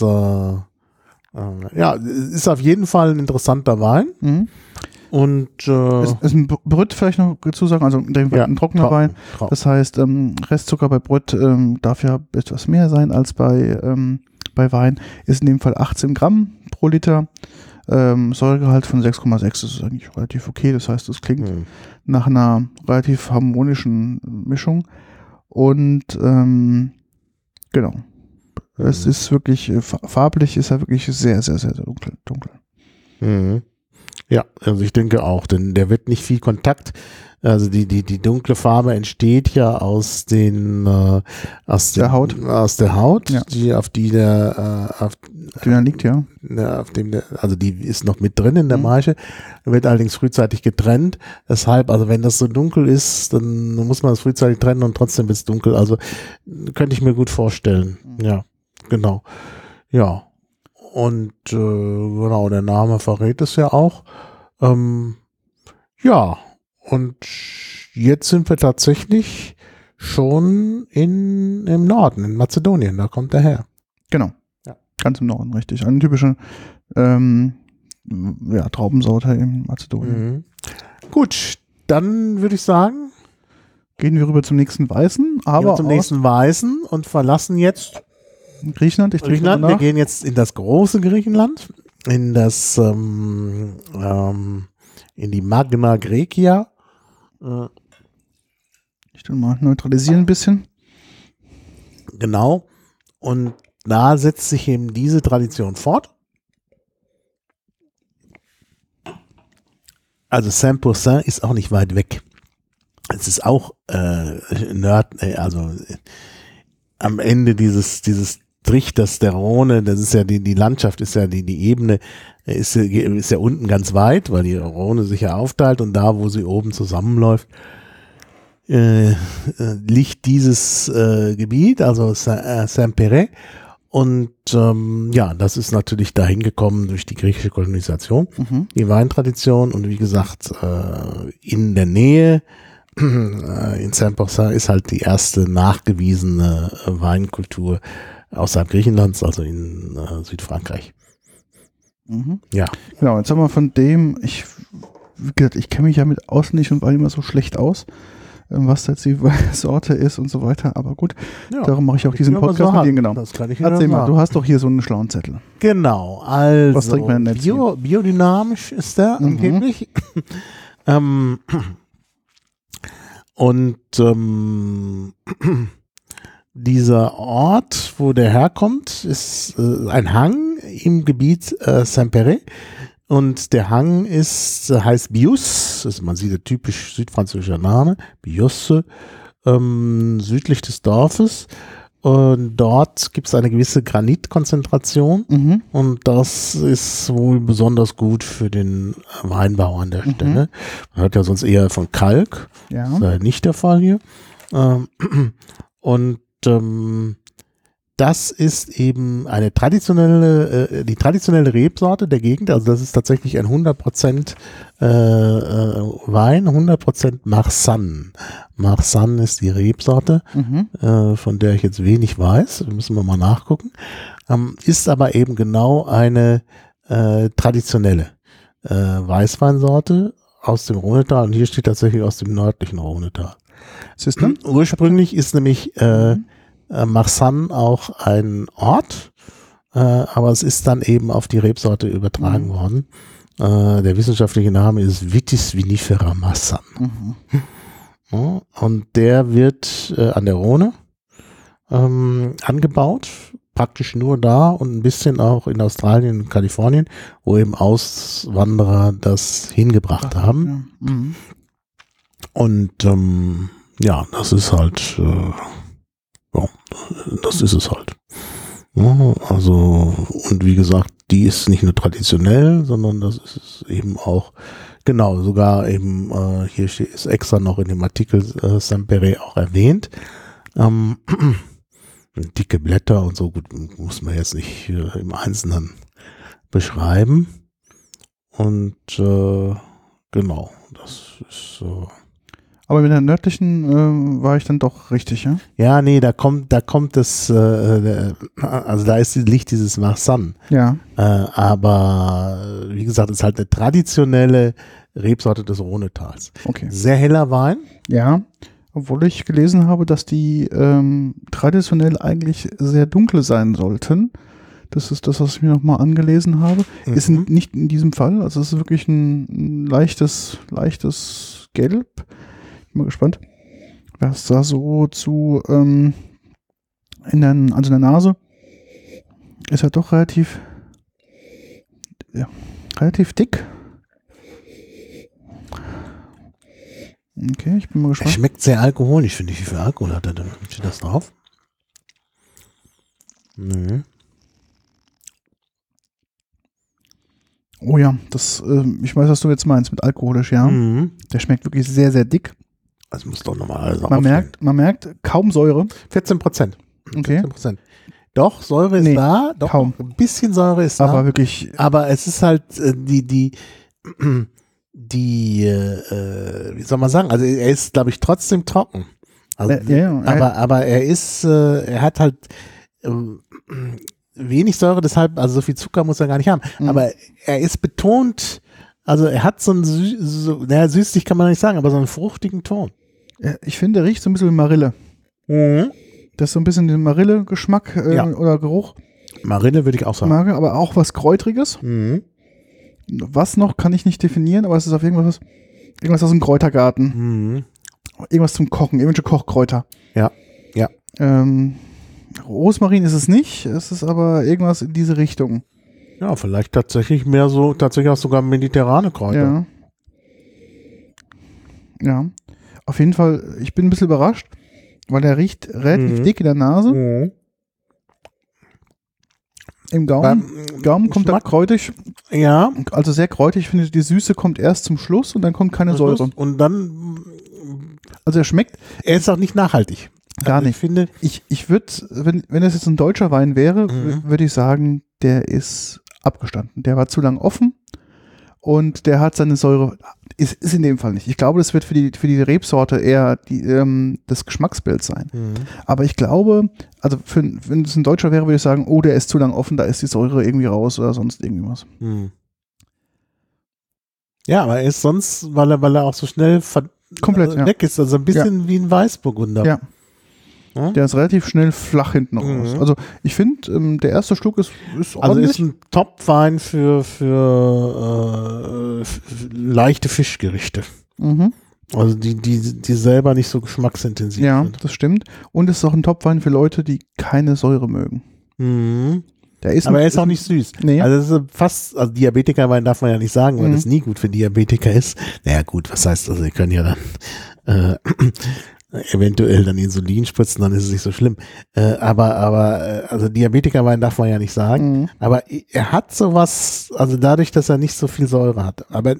ist auf jeden Fall ein interessanter Wein. Mhm. Und ist ein Brüt vielleicht noch dazu sagen, also in dem Fall ein trockener Wein. Das heißt, Restzucker bei Brüt darf ja etwas mehr sein als bei Wein. Ist in dem Fall 18 Gramm pro Liter. Säuregehalt von 6,6, das ist eigentlich relativ okay. Das heißt, es klingt nach einer relativ harmonischen Mischung. Und genau. Es ist wirklich, farblich ist er wirklich sehr, sehr, sehr, sehr dunkel. Mhm. Ja, also ich denke auch, denn der wird nicht viel Kontakt. Also die dunkle Farbe entsteht ja aus der Haut, Ja. auf die der liegt, ja. Auf dem also die ist noch mit drin in der Maische, wird allerdings frühzeitig getrennt. Deshalb, also wenn das so dunkel ist, dann muss man es frühzeitig trennen und trotzdem wird es dunkel. Also könnte ich mir gut vorstellen. Ja, genau. Ja. Und genau, der Name verrät es ja auch. Ja, und jetzt sind wir tatsächlich schon im Norden, in Mazedonien, da kommt er her. Genau, ja. Ganz im Norden, richtig. Eine typische Traubensorte in Mazedonien. Mhm. Gut, dann würde ich sagen, gehen wir rüber zum nächsten Weißen, und verlassen jetzt Griechenland. Wir gehen jetzt in das große Griechenland, in die Magna Graecia. Ich will mal neutralisieren ein bisschen. Genau. Und da setzt sich eben diese Tradition fort. Also Saint-Pourçain ist auch nicht weit weg. Es ist auch am Ende dieses Trichters der Rhone, das ist ja die Landschaft, ist ja die Ebene, ist ja unten ganz weit, weil die Rhone sich ja aufteilt und da, wo sie oben zusammenläuft, liegt dieses Gebiet, also Saint-Péret. Und das ist natürlich dahin gekommen durch die griechische Kolonisation, die Weintradition und wie gesagt, in der Nähe in Saint-Pourçain ist halt die erste nachgewiesene Weinkultur außerhalb Griechenlands, also in Südfrankreich. Ja. Genau, jetzt haben wir von dem, ich kenne mich ja mit Außen nicht und war immer so schlecht aus, was da jetzt die Sorte ist und so weiter, aber gut, darum mache ich auch diesen Podcast mit dir, genau. Das kann ich Erzähl mal, du hast doch hier so einen schlauen Zettel. Genau, also was trinkt man denn jetzt biodynamisch ist der angeblich. Und dieser Ort, wo der herkommt, ist ein Hang im Gebiet Saint-Péret. Und der Hang heißt Bius, man sieht der typisch südfranzösischer Name, Biusse, südlich des Dorfes. Und dort gibt es eine gewisse Granitkonzentration und das ist wohl besonders gut für den Weinbau an der Stelle. Man hört ja sonst eher von Kalk, das ist ja nicht der Fall hier. Und das ist eben die traditionelle Rebsorte der Gegend, also das ist tatsächlich ein 100% Wein, 100% Marsanne. Marsanne ist die Rebsorte, von der ich jetzt wenig weiß, müssen wir mal nachgucken, ist aber eben genau eine traditionelle Weißweinsorte aus dem Rhonetal und hier steht tatsächlich aus dem nördlichen Rhonetal. Ursprünglich ist nämlich Marsanne auch ein Ort, aber es ist dann eben auf die Rebsorte übertragen worden. Der wissenschaftliche Name ist Vitis vinifera Marsanne. Und der wird an der Rhone angebaut, praktisch nur da und ein bisschen auch in Australien und Kalifornien, wo eben Auswanderer das hingebracht haben. Und das ist halt Ja, das ist es halt. Ja, also, und wie gesagt, die ist nicht nur traditionell, sondern das ist eben auch, genau, sogar eben, hier steht, ist extra noch in dem Artikel Saint-Péray auch erwähnt. Dicke Blätter und so, gut, muss man jetzt nicht im Einzelnen beschreiben. Und genau, das ist Aber mit der nördlichen war ich dann doch richtig, ja? ja, nee, da kommt das, also da liegt dieses Marsanne. Ja. Aber wie gesagt, ist halt eine traditionelle Rebsorte des Rhonetals. Okay. Sehr heller Wein. Ja, obwohl ich gelesen habe, dass die traditionell eigentlich sehr dunkel sein sollten. Das ist das, was ich mir nochmal angelesen habe. Ist nicht in diesem Fall. Also es ist wirklich ein leichtes Gelb. Bin mal gespannt, was da so zu in der Nase ist ja doch relativ dick. Okay, ich bin mal Er gespannt. schmeckt sehr alkoholisch, finde ich. Wie viel Alkohol hat er denn? Steht das drauf? Nö. Oh ja, ich weiß, was du jetzt meinst mit alkoholisch, ja. Mhm. Der schmeckt wirklich sehr, sehr dick. Das muss doch nochmal alles Man merkt kaum Säure. 14%. Okay. 14%. Doch, Säure ist da. Doch, kaum. ein bisschen Säure ist da. Aber wirklich. Aber es ist halt wie soll man sagen, also er ist, glaube ich, trotzdem trocken. Also, aber er hat halt wenig Säure, deshalb, also so viel Zucker muss er gar nicht haben. Aber er ist betont, also er hat so einen, süßlich kann man nicht sagen, aber so einen fruchtigen Ton. Ich finde, er riecht so ein bisschen wie Marille. Mhm. Das ist so ein bisschen den Marille-Geschmack oder Geruch. Marille würde ich auch sagen. Aber auch was Kräutriges. Mhm. Was noch, kann ich nicht definieren, aber es ist auf irgendwas aus dem Kräutergarten. Mhm. Irgendwas zum Kochen, irgendwelche Kochkräuter. Ja. Rosmarin ist es nicht, es ist aber irgendwas in diese Richtung. Ja, vielleicht tatsächlich auch sogar mediterrane Kräuter. Ja. Auf jeden Fall, ich bin ein bisschen überrascht, weil der riecht relativ dick in der Nase. Mhm. Im Gaumen kommt er kräutig. Ja. Also sehr kräutig. Ich finde, die Süße kommt erst zum Schluss und dann kommt keine Säure. Und dann. Also er schmeckt. Er ist auch nicht nachhaltig. Gar nicht. Ich würde, wenn es jetzt ein deutscher Wein wäre, würde ich sagen, der ist abgestanden. Der war zu lang offen und der hat seine Säure. Ist in dem Fall nicht. Ich glaube, das wird für die Rebsorte eher das Geschmacksbild sein. Aber ich glaube, also wenn es ein Deutscher wäre, würde ich sagen, oh, der ist zu lang offen, da ist die Säure irgendwie raus oder sonst irgendwas. Ja, aber er ist sonst, weil er auch so schnell komplett weg ist, also ein bisschen wie ein Weißburgunder. Ja. Der ist relativ schnell flach hinten raus. Also ich finde, der erste Schluck ist ordentlich. Also ist ein Top-Wein für leichte Fischgerichte. Also die selber nicht so geschmacksintensiv sind. Ja, das stimmt. Und es ist auch ein Top-Wein für Leute, die keine Säure mögen. Aber er ist auch nicht süß. Nee. Also fast, also Diabetikerwein darf man ja nicht sagen, weil das nie gut für Diabetiker ist. Naja gut, was heißt, also ihr könnt ja dann eventuell dann Insulin spritzen, dann ist es nicht so schlimm. Also Diabetikerwein darf man ja nicht sagen. Aber er hat sowas, also dadurch, dass er nicht so viel Säure hat. Aber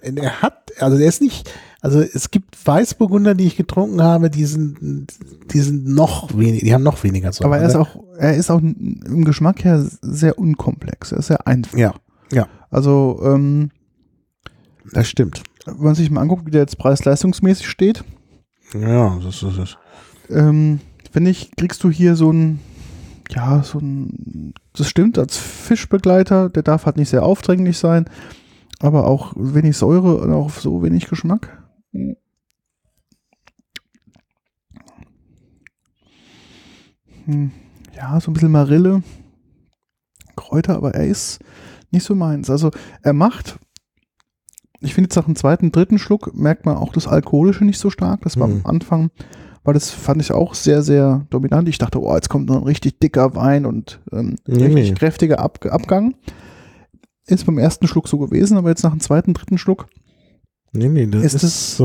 es gibt Weißburgunder, die ich getrunken habe, die haben noch weniger Säure. Aber er ist auch im Geschmack her sehr unkomplex. Er ist sehr einfach. Ja. Also, das stimmt. Wenn man sich mal anguckt, wie der jetzt preis-leistungsmäßig steht. Ja, das ist es. Finde ich, kriegst du hier das stimmt, als Fischbegleiter, der darf halt nicht sehr aufdringlich sein, aber auch wenig Säure und auch so wenig Geschmack. Ja, so ein bisschen Marille, Kräuter, aber er ist nicht so meins. Also ich finde jetzt nach dem zweiten, dritten Schluck merkt man auch das Alkoholische nicht so stark. Das war am Anfang, weil das fand ich auch sehr, sehr dominant. Ich dachte, jetzt kommt noch ein richtig dicker Wein und richtig kräftiger Abgang. Ist beim ersten Schluck so gewesen, aber jetzt nach dem zweiten, dritten Schluck das ist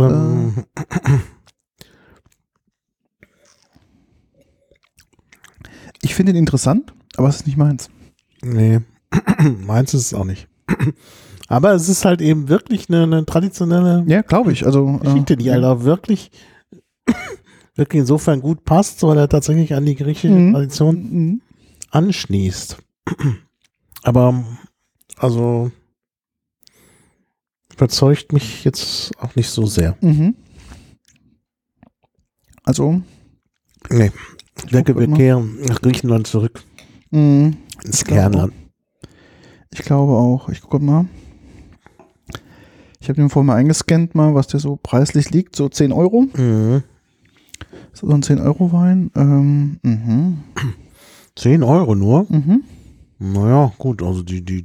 Ich finde ihn interessant, aber es ist nicht meins. Nee, meins ist es auch nicht. Aber es ist halt eben wirklich eine traditionelle Ja, glaube ich. Also, Geschichte, die halt auch wirklich insofern gut passt, weil er tatsächlich an die griechische Tradition anschließt. Aber, also, überzeugt mich jetzt auch nicht so sehr. Also, Nee, ich denke, wir kehren nach Griechenland zurück. Ins Kernland. Ich glaube auch. Ich gucke mal. Ich habe den vorhin mal eingescannt, mal, was der so preislich liegt. So 10 Euro. So ein 10-Euro-Wein. 10 Euro nur? Naja, gut, also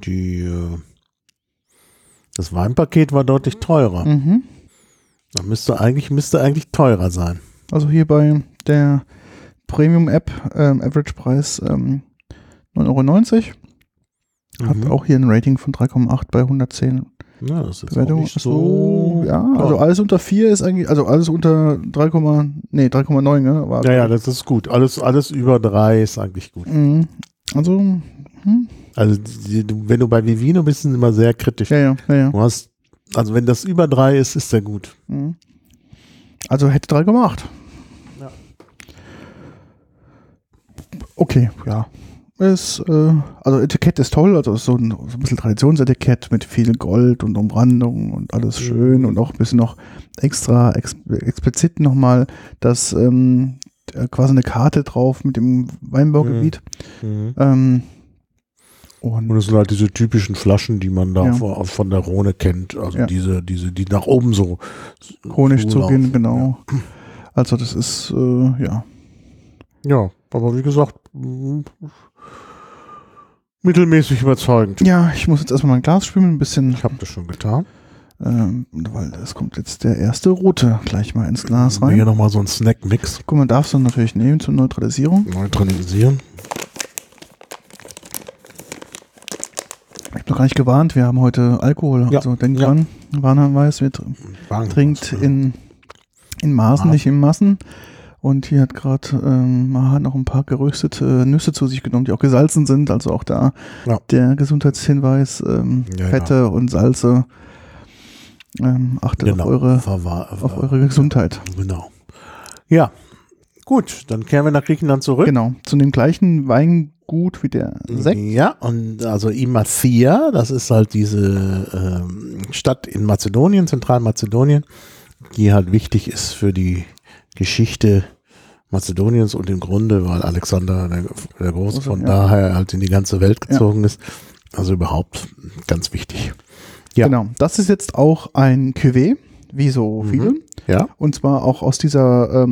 das Weinpaket war deutlich teurer. Da müsste eigentlich teurer sein. Also hier bei der Premium-App, Average-Preis 9,90 €. Hat auch hier ein Rating von 3,8 bei 110 Ja, das ist Bewertungen. nicht so. Ja, also alles unter 4 ist eigentlich, also alles unter 3,9, ne? War Ja, das ist gut. Alles über 3 ist eigentlich gut. Also, Also, wenn du bei Vivino bist, sind immer sehr kritisch. Ja. Du hast, also, wenn das über 3 ist, ist der gut. Also hätte 3,8. Ja. Okay, ja. Also Etikett ist toll, also so ein bisschen Traditionsetikett mit viel Gold und Umrandung und alles schön und auch ein bisschen noch extra explizit nochmal das quasi eine Karte drauf mit dem Weinbaugebiet. Und das sind halt diese typischen Flaschen, die man da von der Rhone kennt. Also die nach oben so Honig zugehen, genau. Ja. Also das ist, ja. Ja, aber wie gesagt, mittelmäßig überzeugend. Ja, ich muss jetzt erstmal mein Glas spülen, ein bisschen. Ich habe das schon getan. Weil es kommt jetzt der erste rote gleich mal ins Glas rein. Hier nochmal so ein Snack-Mix. Guck, man darf es dann natürlich nehmen zur Neutralisierung. Neutralisieren. Ich habe noch gar nicht gewarnt, wir haben heute Alkohol. Ja. Also denkt dran, Warnhinweis, wir trinkt in Maßen, nicht in Massen. Und hier hat gerade Maha noch ein paar geröstete Nüsse zu sich genommen, die auch gesalzen sind. Also auch da der Gesundheitshinweis, Fette und Salze. Achtet auf eure Gesundheit. Genau. Ja, gut, dann kehren wir nach Griechenland zurück. Genau, zu dem gleichen Weingut wie der Sekt. Ja, und also Imathia, das ist halt diese Stadt in Mazedonien, Zentralmazedonien, die halt wichtig ist für die Geschichte Mazedoniens und im Grunde, weil Alexander der Große von daher halt in die ganze Welt gezogen ist. Also überhaupt ganz wichtig. Ja. Genau, das ist jetzt auch ein Cuvée, wie so viele. Ja. Und zwar auch aus dieser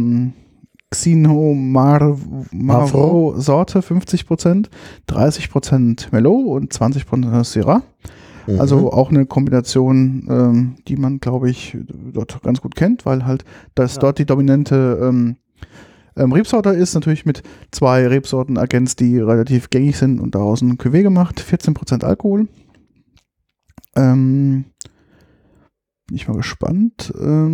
Xino-Marvro-Sorte, 50%, 30% Merlot und 20% Syrah. Also auch eine Kombination, die man, glaube ich, dort ganz gut kennt, weil halt das dort die dominante Rebsorte ist, natürlich mit 2 Rebsorten ergänzt, die relativ gängig sind und daraus ein Cuvée gemacht, 14% Alkohol. Bin ich mal gespannt,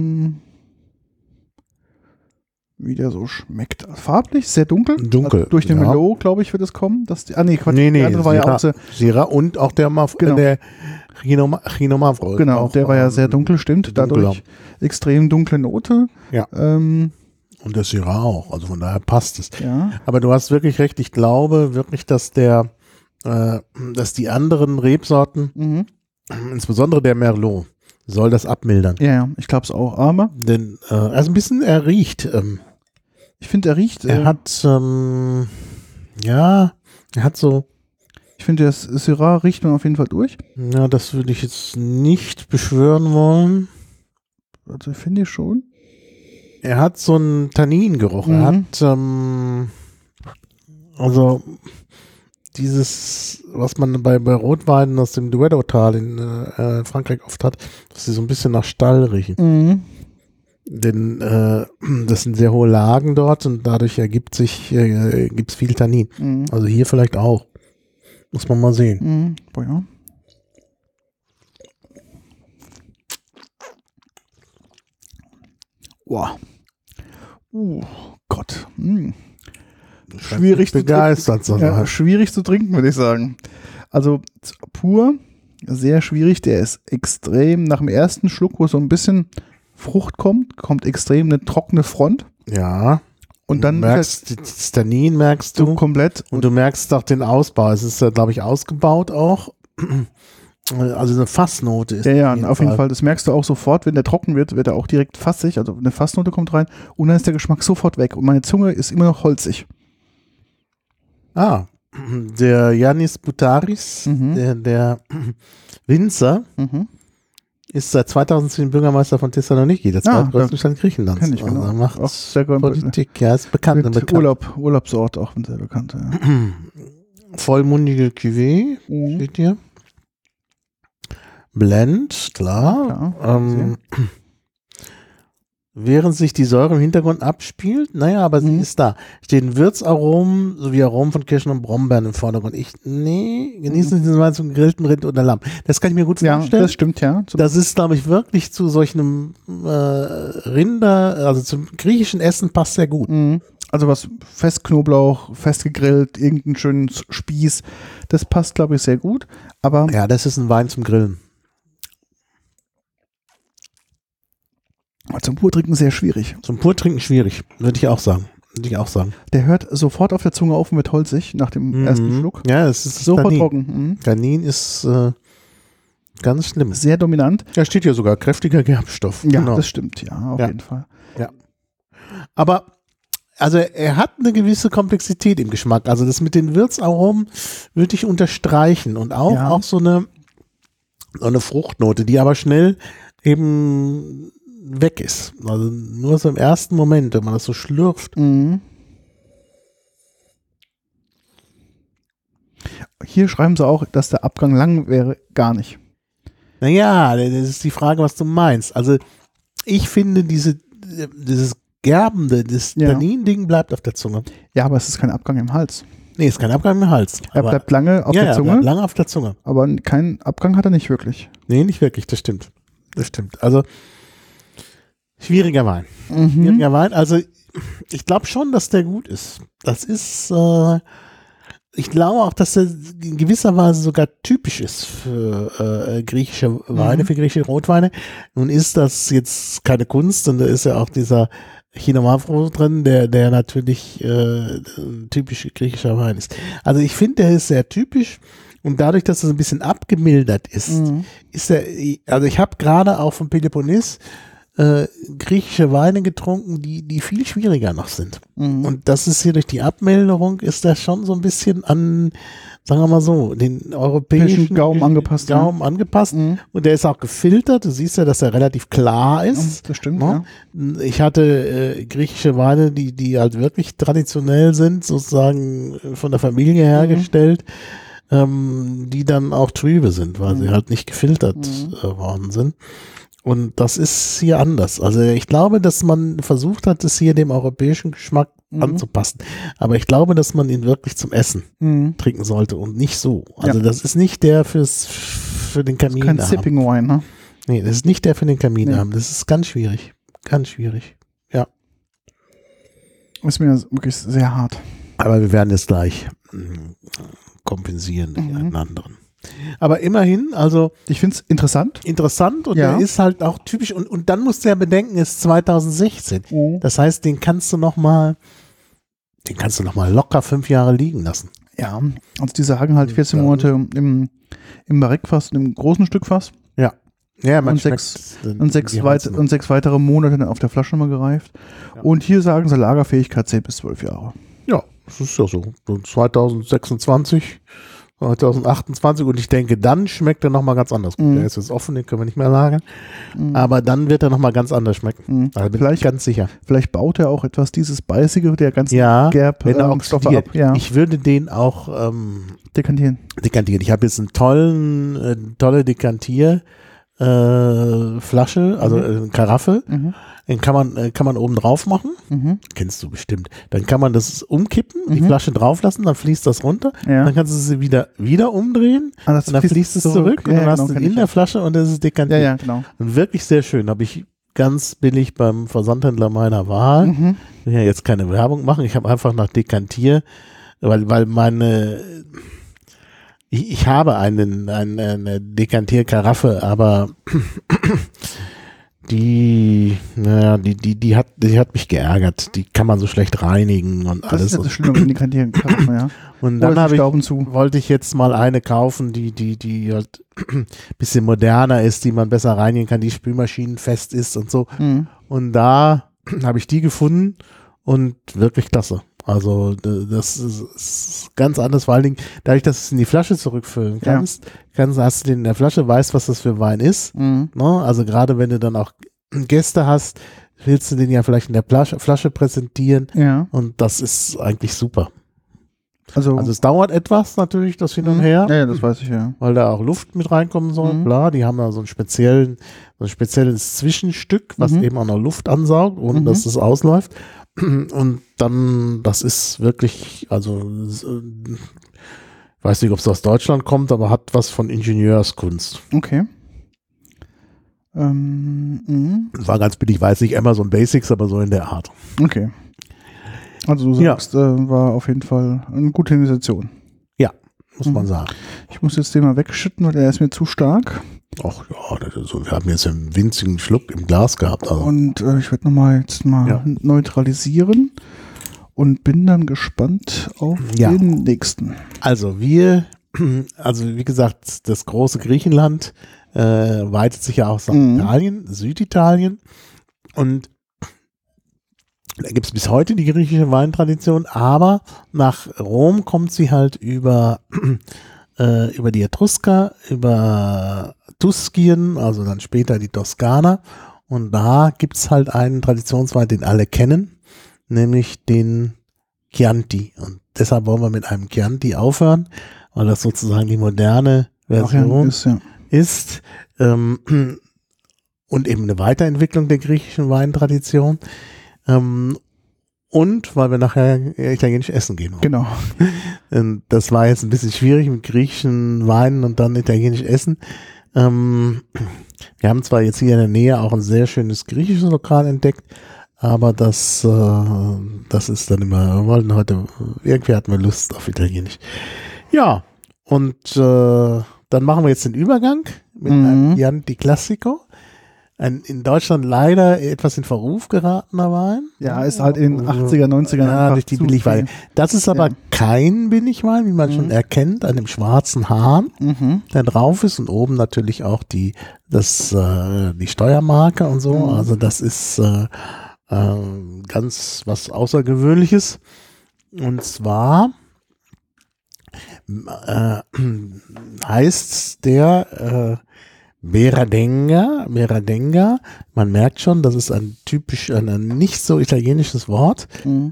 wie der so schmeckt. Farblich, sehr dunkel. Dunkel. Also durch den Merlot, glaube ich, wird es kommen. Die andere war ja auch sehr, Syrah und auch der Chino Mavro. Genau, auch, der war ja sehr dunkel, stimmt. Dadurch extrem dunkle Note. Ja. Und der Syrah auch, also von daher passt es. Ja. Aber du hast wirklich recht, ich glaube wirklich, dass dass die anderen Rebsorten, insbesondere der Merlot, soll das abmildern. Ja, ich glaube es auch. Aber denn also ein bisschen, er riecht. Ich finde, er riecht. Er hat er hat so. Ich finde, das Syrah riecht man auf jeden Fall durch. Ja, das würde ich jetzt nicht beschwören wollen. Also ich finde schon. Er hat so einen Tanningeruch. Er hat also dieses, was man bei Rotweinen aus dem Duetto-Tal in Frankreich oft hat, dass sie so ein bisschen nach Stall riechen. Denn das sind sehr hohe Lagen dort und dadurch gibt's viel Tannin. Also hier vielleicht auch. Muss man mal sehen. Boah, ja. Wow. Gott. schwierig begeistert, zu trinken. Ja, schwierig zu trinken, würde ich sagen. Also pur, sehr schwierig. Der ist extrem, nach dem ersten Schluck, wo so ein bisschen Frucht kommt extrem eine trockene Front. Ja. Und dann merkst das Tannin merkst du komplett. Und du merkst auch den Ausbau. Es ist ja, glaube ich, ausgebaut auch. Also eine Fassnote ist. Ja, auf jeden Fall. Das merkst du auch sofort, wenn der trocken wird er auch direkt fassig. Also eine Fassnote kommt rein und dann ist der Geschmack sofort weg. Und meine Zunge ist immer noch holzig. Der Yannis Boutaris, der Winzer, ist seit 2010 Bürgermeister von Thessaloniki, der zweitgrößten Stadt Griechenlands. Kenn ich, genau. Also macht auch sehr gut. Politik, ja, ist bekannt. Urlaubsort auch sehr bekannt. Ja. Vollmundige Cuvée, steht hier. Blend, klar. Während sich die Säure im Hintergrund abspielt, aber sie ist da. Stehen Würzaromen sowie Aromen von Kirschen und Brombeeren im Vordergrund. Genießen Sie mal zum gegrillten Rind oder Lamm. Das kann ich mir gut vorstellen. Ja, das stimmt, ja. Das ist, glaube ich, wirklich zu solchen Rinder, also zum griechischen Essen passt sehr gut. Also was Festknoblauch, festgegrillt, irgendeinen schönen Spieß, das passt, glaube ich, sehr gut. Aber ja, das ist ein Wein zum Grillen. Zum Purtrinken sehr schwierig. Zum Purtrinken schwierig, würde ich auch sagen. Der hört sofort auf der Zunge auf und wird holzig nach dem ersten Schluck. Ja, es ist sofort trocken. Tannin ist ganz schlimm. Sehr dominant. Da steht ja sogar kräftiger Gerbstoff. Ja, genau. Das stimmt, ja, auf jeden Fall. Ja. Aber also er hat eine gewisse Komplexität im Geschmack. Also das mit den Würzaromen würde ich unterstreichen und auch so eine Fruchtnote, die aber schnell eben weg ist. Also nur so im ersten Moment, wenn man das so schlürft. Hier schreiben sie auch, dass der Abgang lang wäre. Gar nicht. Naja, das ist die Frage, was du meinst. Also ich finde, dieses Gerbende, das Tannin-Ding bleibt auf der Zunge. Ja, aber es ist kein Abgang im Hals. Nee, es ist kein Abgang im Hals. Er bleibt lange auf der Zunge. Bleibt lange auf der Zunge. Aber keinen Abgang hat er nicht wirklich. Nee, nicht wirklich, das stimmt. Also schwieriger Wein. Schwieriger Wein. Also ich glaube schon, dass der gut ist. Das ist, ich glaube auch, dass er in gewisser Weise sogar typisch ist für griechische Weine, für griechische Rotweine. Nun ist das jetzt keine Kunst und da ist ja auch dieser Chinomavro drin, der natürlich typisch griechischer Wein ist. Also ich finde, der ist sehr typisch. Und dadurch, dass es ein bisschen abgemildert ist, ist er, also ich habe gerade auch vom Peloponnes griechische Weine getrunken, die viel schwieriger noch sind. Und das ist hier durch die Abmilderung, ist das schon so ein bisschen an, sagen wir mal so, den europäischen Gaumen angepasst. Und der ist auch gefiltert. Du siehst ja, dass er relativ klar ist. Das stimmt, ja. Ich hatte griechische Weine, die halt wirklich traditionell sind, sozusagen von der Familie hergestellt, die dann auch trübe sind, weil sie halt nicht gefiltert worden sind. Und das ist hier anders. Also ich glaube, dass man versucht hat, das hier dem europäischen Geschmack anzupassen. Aber ich glaube, dass man ihn wirklich zum Essen trinken sollte und nicht so. Also das ist nicht der für den Kamin. Kein Sipping Wine, ne? Nee, das ist nicht der für den Kamin haben. Das ist ganz schwierig. Ganz schwierig. Ja. Ist mir wirklich sehr hart. Aber wir werden es gleich kompensieren durch einen anderen. Aber immerhin, also ich finde es interessant und der ist halt auch typisch und dann musst du ja bedenken, es ist 2016. Das heißt, den kannst du noch mal locker 5 Jahre liegen lassen. Ja, also die sagen halt 14 Monate im Barrique-Fass, im großen Stückfass. Ja. Ja, man und sechs weitere Monate dann auf der Flasche nochmal gereift. Ja. Und hier sagen sie Lagerfähigkeit 10 bis 12 Jahre. Ja, das ist ja so. 2026 2028 und ich denke, dann schmeckt er nochmal ganz anders. Gut, der ist jetzt offen, den können wir nicht mehr lagern. Aber dann wird er nochmal ganz anders schmecken. Also bin ich ganz sicher. Vielleicht baut er auch etwas dieses Beißige, der ganzen Gerbstoffe ab. Ja. Ich würde den auch dekantieren. Ich habe jetzt eine tolle Dekantierflasche, also Karaffe. Den kann man oben drauf machen. Kennst du bestimmt. Dann kann man das umkippen, die Flasche drauf lassen, dann fließt das runter. Ja. Dann kannst du sie wieder umdrehen und dann fließt es zurück und dann hast du in der Flasche und das ist dekantiert. Ja, genau. Und wirklich sehr schön. Habe ich ganz billig beim Versandhändler meiner Wahl. Mhm. Ich will ja jetzt keine Werbung machen. Ich habe einfach nach Dekantier, weil ich habe eine Dekantierkaraffe, aber die hat mich geärgert. Die kann man so schlecht reinigen und Das alles. ist ja das Schlimme mit Dekantieren. Ja. Und Oder dann sie stauben zu. wollte ich jetzt mal eine kaufen, die halt ein bisschen moderner ist, die man besser reinigen kann, die spülmaschinenfest ist und so. Mhm. Und da habe ich die gefunden und wirklich klasse. Also das ist ganz anders, vor allen Dingen, dadurch, dass du es in die Flasche zurückfüllen kannst, hast du den in der Flasche, weißt, was das für Wein ist. Mhm. Ne? Also gerade wenn du dann auch Gäste hast, willst du den ja vielleicht in der Flasche präsentieren Ja. und das ist eigentlich super. Also Also es dauert etwas natürlich, das hin und her, Ja, das weiß ich, ja. weil da auch Luft mit reinkommen soll. Klar, die haben da so ein spezielles Zwischenstück, was eben auch noch Luft ansaugt, ohne dass es ausläuft. Und dann, das ist wirklich, also weiß nicht, ob es aus Deutschland kommt, aber hat was von Ingenieurskunst. Okay. War ganz billig, weiß nicht, Amazon Basics, aber so in der Art. Okay. Also du sagst, war auf jeden Fall eine gute Investition. Ja, muss man sagen. Ich muss jetzt den mal wegschütten, weil der ist mir zu stark. Ach ja, wir haben jetzt einen winzigen Schluck im Glas gehabt. Also. Und ich werde jetzt mal neutralisieren und bin dann gespannt auf den nächsten. Also wie gesagt, das große Griechenland weitet sich ja auch nach Italien, Süditalien, und da gibt es bis heute die griechische Weintradition, aber nach Rom kommt sie halt über die Etrusker, über Tuskien, also dann später die Toskana, und da gibt es halt einen Traditionswein, den alle kennen, nämlich den Chianti, und deshalb wollen wir mit einem Chianti aufhören, weil das sozusagen die moderne Version ist und eben eine Weiterentwicklung der griechischen Weintradition. Und weil wir nachher italienisch essen gehen wollen. Genau. Das war jetzt ein bisschen schwierig mit griechischen Weinen und dann italienisch essen. Wir haben zwar jetzt hier in der Nähe auch ein sehr schönes griechisches Lokal entdeckt, aber das ist dann immer, wir wollten heute, irgendwie hatten wir Lust auf Italienisch. Ja, und dann machen wir jetzt den Übergang mit einem Chianti Classico. Ein in Deutschland leider etwas in Verruf geratener Wein. Ja, ist halt in den 80er, 90ern ja, durch die Billigweine. Das ist aber kein Billigwein, wie man schon erkennt, an dem schwarzen Hahn, der drauf ist, und oben natürlich auch die Steuermarke und so. Also das ist ganz was Außergewöhnliches. Und zwar heißt der Beradenga, man merkt schon, das ist ein nicht so italienisches Wort.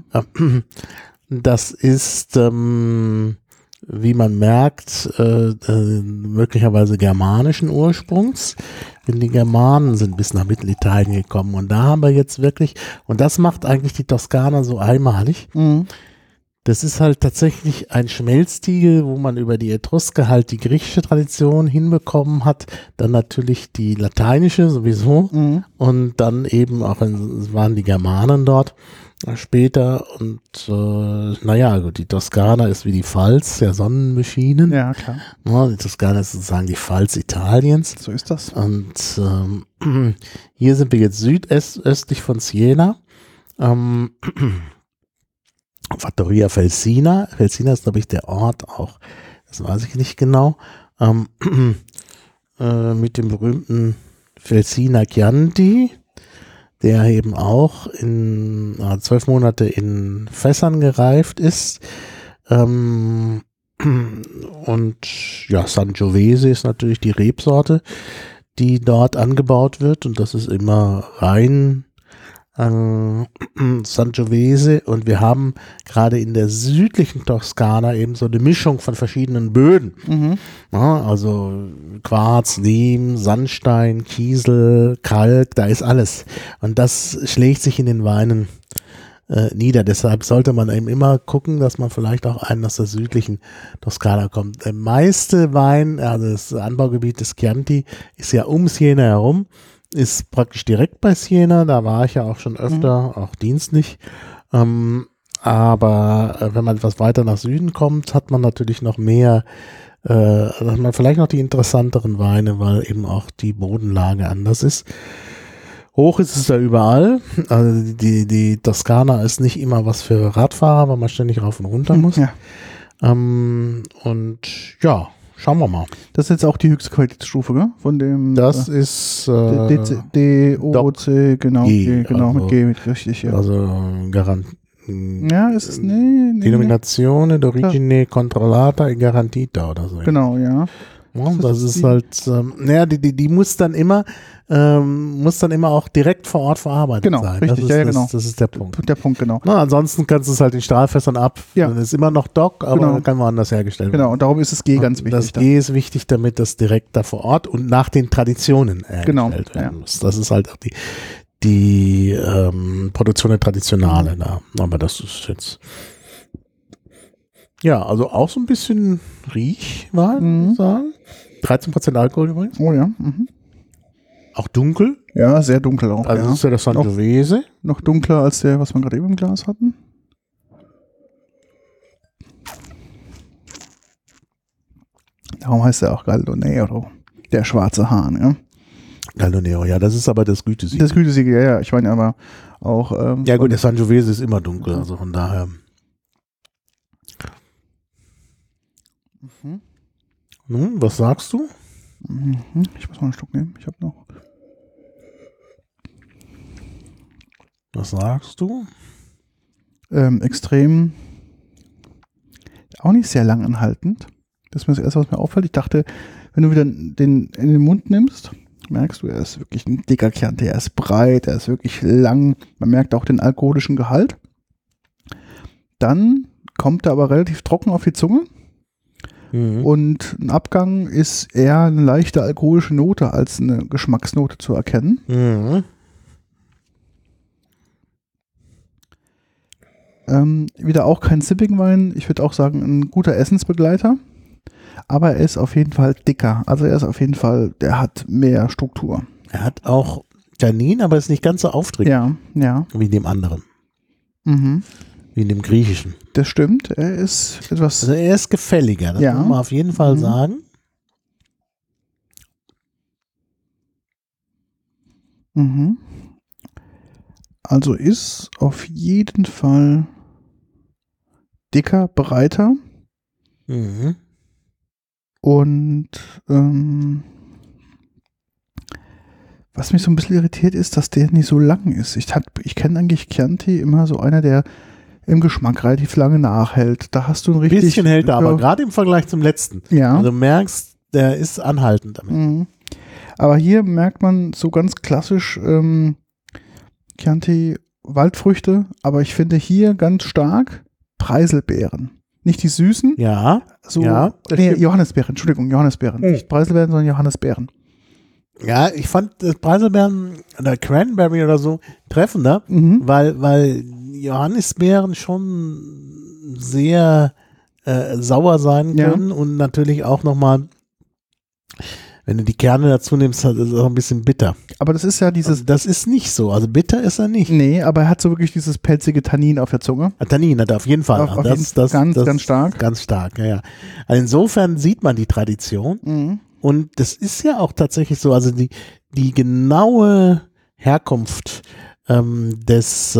Das ist, wie man merkt, möglicherweise germanischen Ursprungs, denn die Germanen sind bis nach Mittelitalien gekommen, und da haben wir jetzt wirklich, und das macht eigentlich die Toskana so einmalig. Das ist halt tatsächlich ein Schmelztiegel, wo man über die Etrusker halt die griechische Tradition hinbekommen hat, dann natürlich die lateinische sowieso und dann eben auch, es waren die Germanen dort später, und gut, die Toskana ist wie die Pfalz der Sonnenbeschienen. Ja, klar. Die Toskana ist sozusagen die Pfalz Italiens. So ist das. Und hier sind wir jetzt südöstlich von Siena. Fattoria Felsina. Felsina ist, glaube ich, der Ort auch. Das weiß ich nicht genau. Mit dem berühmten Felsina Chianti, der eben auch in 12 Monate in Fässern gereift ist. Und ja, Sangiovese ist natürlich die Rebsorte, die dort angebaut wird. Und das ist immer rein Sangiovese, und wir haben gerade in der südlichen Toskana eben so eine Mischung von verschiedenen Böden. Ja, also Quarz, Lehm, Sandstein, Kiesel, Kalk, da ist alles. Und das schlägt sich in den Weinen nieder. Deshalb sollte man eben immer gucken, dass man vielleicht auch einen aus der südlichen Toskana kommt. Der meiste Wein, also das Anbaugebiet des Chianti, ist ja um Siena herum. ist praktisch direkt bei Siena, da war ich ja auch schon öfter, auch dienstlich. Aber wenn man etwas weiter nach Süden kommt, hat man natürlich noch mehr, hat man vielleicht noch die interessanteren Weine, weil eben auch die Bodenlage anders ist. Hoch ist es da überall. Also die Toskana ist nicht immer was für Radfahrer, weil man ständig rauf und runter muss. Ja. Und ja, schauen wir mal. Das ist jetzt auch die höchste Qualitätsstufe, gell? Von dem Das ist DOC, genau, G, genau, also, mit G, mit richtig, ja. Also Ja, ist es, nee. Denominazione d'origine controllata e garantita oder so. Genau, ja. Ja, das ist halt, die muss dann immer auch direkt vor Ort verarbeitet Genau, sein. richtig, Genau. Das ist der Punkt. Der Punkt, genau. Na, ansonsten kannst du es halt in Stahlfässern dann ist immer noch DOC, aber Genau. kann woanders hergestellt werden. Genau, und darum ist das G ganz wichtig. Das G ist wichtig, damit das direkt da vor Ort und nach den Traditionen hergestellt werden muss. Das ist halt auch die Produktion der Traditionale da. Aber das ist jetzt ja, also auch so ein bisschen Riechwein, würde ich sagen. 13% Alkohol übrigens. Oh ja. Mhm. Auch dunkel. Ja, sehr dunkel auch. Also das ist ja das Sangiovese. Noch dunkler als der, was wir gerade eben im Glas hatten. Darum heißt er auch Galdonero. Der schwarze Hahn, ja. Galdonero, ja, das ist aber das Gütesiegel. Das Gütesiegel, ja. Ich meine aber auch. Ja gut, der Sangiovese ist immer dunkel, also von daher. Mhm. Nun, was sagst du? Mhm. Ich muss mal einen Schluck nehmen. Ich habe noch. Was sagst du? Extrem. Auch nicht sehr lang anhaltend. Das ist mir das Erste, was mir auffällt. Ich dachte, wenn du wieder den in den Mund nimmst, merkst du, er ist wirklich ein dicker Chianti. Er ist breit, er ist wirklich lang. Man merkt auch den alkoholischen Gehalt. Dann kommt er aber relativ trocken auf die Zunge. Mhm. Und ein Abgang ist eher eine leichte alkoholische Note als eine Geschmacksnote zu erkennen. Mhm. Wieder auch kein Sipping-Wein. Ich würde auch sagen, ein guter Essensbegleiter. Aber er ist auf jeden Fall dicker. Also er ist auf jeden Fall, der hat mehr Struktur. Er hat auch Tannin, aber ist nicht ganz so aufdringlich Ja. wie in dem anderen. Mhm. Wie in dem griechischen. Das stimmt. Er ist etwas. Also er ist gefälliger, das muss man auf jeden Fall sagen. Mhm. Also ist auf jeden Fall dicker, breiter. Mhm. Und was mich so ein bisschen irritiert ist, dass der nicht so lang ist. Ich kenne eigentlich Chianti immer so einer, der im Geschmack relativ lange nachhält. Da hast du ein richtig... Bisschen hält er, aber gerade im Vergleich zum letzten. Ja. Also du merkst, der ist anhaltend damit. Mhm. Aber hier merkt man so ganz klassisch Chianti Waldfrüchte, aber ich finde hier ganz stark Preiselbeeren. Nicht die süßen. Ja. So, ja, Johannisbeeren, Entschuldigung, Johannisbeeren. Nicht Preiselbeeren, sondern Johannisbeeren. Ja, ich fand das Preiselbeeren oder Cranberry oder so treffender, weil Johannisbeeren schon sehr sauer sein können und natürlich auch nochmal, wenn du die Kerne dazu nimmst, ist es auch ein bisschen bitter. Aber das ist ja dieses... Also das ist nicht so, also bitter ist er nicht. Nee, aber er hat so wirklich dieses pelzige Tannin auf der Zunge. Tannin hat er auf jeden Fall. Ganz stark. Ganz stark, ja. Also insofern sieht man die Tradition. Mhm. Und das ist ja auch tatsächlich so, also die genaue Herkunft des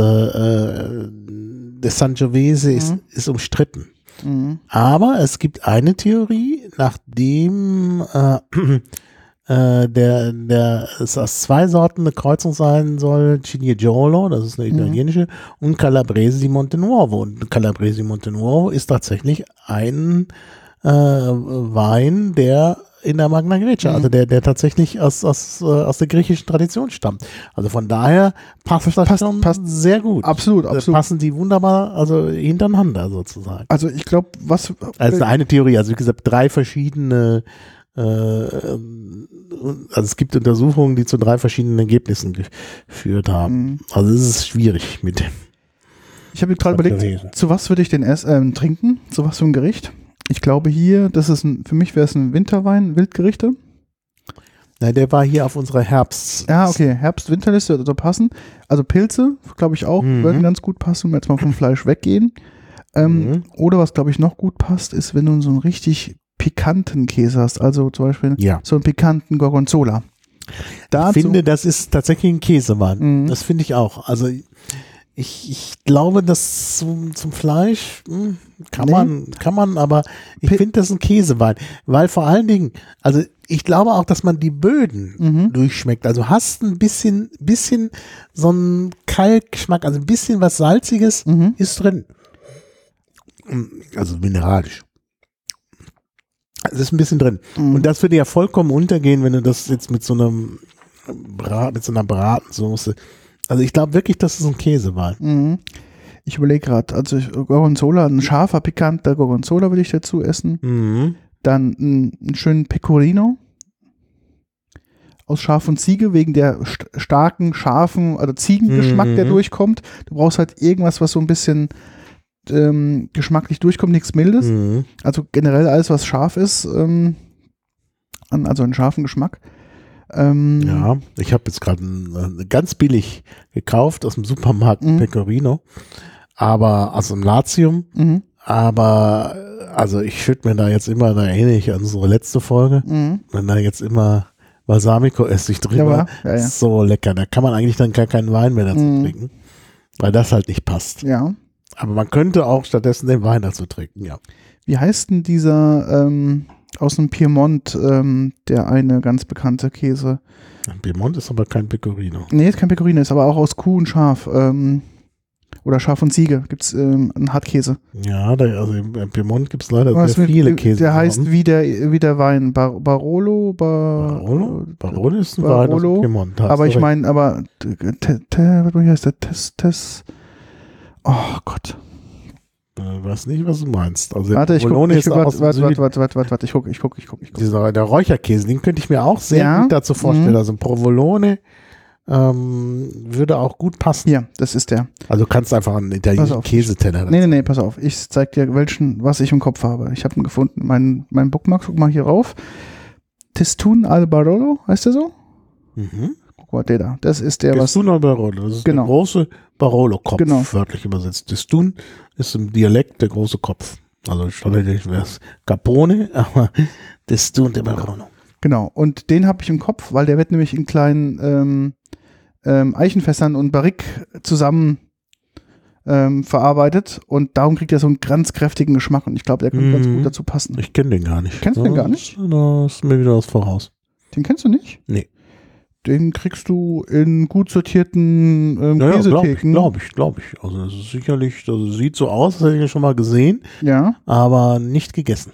Sangiovese ist umstritten. Mhm. Aber es gibt eine Theorie, nachdem es aus zwei Sorten eine Kreuzung sein soll, Cinigiolo, das ist eine italienische, und Calabrese di Montenuovo. Und Calabrese di Montenuovo ist tatsächlich ein Wein, der in der Magna Grecia, also der tatsächlich aus der griechischen Tradition stammt. Also von daher passt sehr gut. Absolut. Passen die wunderbar, also hintereinander sozusagen. Also ich glaube, Also eine Theorie, also wie gesagt, 3 verschiedene, also es gibt Untersuchungen, die zu 3 verschiedenen Ergebnissen geführt haben. Also es ist schwierig mit dem. Ich habe gerade überlegt, zu was würde ich den trinken? Zu was für ein Gericht? Ich glaube hier, für mich wäre es ein Winterwein, Wildgerichte. Na, der war hier auf unserer Herbst. Ja, okay, Herbst-Winterliste würde so passen. Also Pilze, glaube ich auch, würden ganz gut passen, wenn wir jetzt mal vom Fleisch weggehen. Oder was, glaube ich, noch gut passt, ist, wenn du so einen richtig pikanten Käse hast. Also zum Beispiel so einen pikanten Gorgonzola. Ich finde, das ist tatsächlich ein Käsewein. Das finde ich auch. Also ich glaube, das zum Fleisch kann man, aber ich finde das ein Käsewein. Weil vor allen Dingen, also ich glaube auch, dass man die Böden durchschmeckt. Also hast ein bisschen so einen Kalkgeschmack, also ein bisschen was Salziges ist drin. Also mineralisch. Es ist ein bisschen drin. Und das würde ja vollkommen untergehen, wenn du das jetzt mit so einer Bratensoße. Also ich glaube wirklich, das ist ein Käsewein. Ich überlege gerade, also Gorgonzola, ein scharfer, pikanter Gorgonzola würde ich dazu essen. Dann einen schönen Pecorino aus Schaf und Ziege, wegen der starken, scharfen, also Ziegengeschmack, der durchkommt. Du brauchst halt irgendwas, was so ein bisschen geschmacklich durchkommt, nichts Mildes. Also generell alles, was scharf ist, also einen scharfen Geschmack. Ja, ich habe jetzt gerade ganz billig gekauft aus dem Supermarkt Pecorino, aber aus dem Latium, aber also ich schütte mir da jetzt immer, da erinnere ich an unsere letzte Folge, wenn da jetzt immer Balsamico-Essig drin war, so lecker, da kann man eigentlich dann gar keinen Wein mehr dazu trinken, weil das halt nicht passt. Ja. Aber man könnte auch stattdessen den Wein dazu trinken, ja. Wie heißt denn dieser aus dem Piemont, der eine ganz bekannte Käse? Piemont ist aber kein Pecorino. Nee, ist kein Pecorino, ist aber auch aus Kuh und Schaf. Oder Schaf und Ziege gibt es einen Hartkäse. Ja, also im Piemont gibt es leider sehr viele Käse. Der heißt wie der Wein, Barolo? Barolo ist ein Wein aus dem Piemont. Aber ich meine, wie heißt der? Oh Gott. Ich weiß nicht, was du meinst. Also warte, ich gucke. Ich gucke. Der Räucherkäse, den könnte ich mir auch sehr gut dazu vorstellen. Also ein Provolone würde auch gut passen. Ja, das ist der. Also du kannst einfach einen italienischen Käseteller. Nee, pass auf. Ich zeig dir, was ich im Kopf habe. Ich habe ihn gefunden. Mein Bookmark, guck mal hier rauf. Testun al Barolo, heißt der so? Guck mal, der da. Das ist der, Testun al Barolo, das ist der große Barolo-Kopf, wörtlich übersetzt. Testun ist im Dialekt der große Kopf. Also standardmäßig wäre es Capone, aber Testun der Barolo. Genau, und den habe ich im Kopf, weil der wird nämlich in kleinen Eichenfässern und Barrique zusammen verarbeitet und darum kriegt er so einen ganz kräftigen Geschmack und ich glaube, der könnte ganz gut dazu passen. Ich kenne den gar nicht. Kennst du den gar nicht? Da ist mir wieder was voraus. Den kennst du nicht? Nee. Den kriegst du in gut sortierten Käsetheken. Glaube ich. Also das ist sicherlich, also sieht so aus, das hätte ich ja schon mal gesehen, aber nicht gegessen.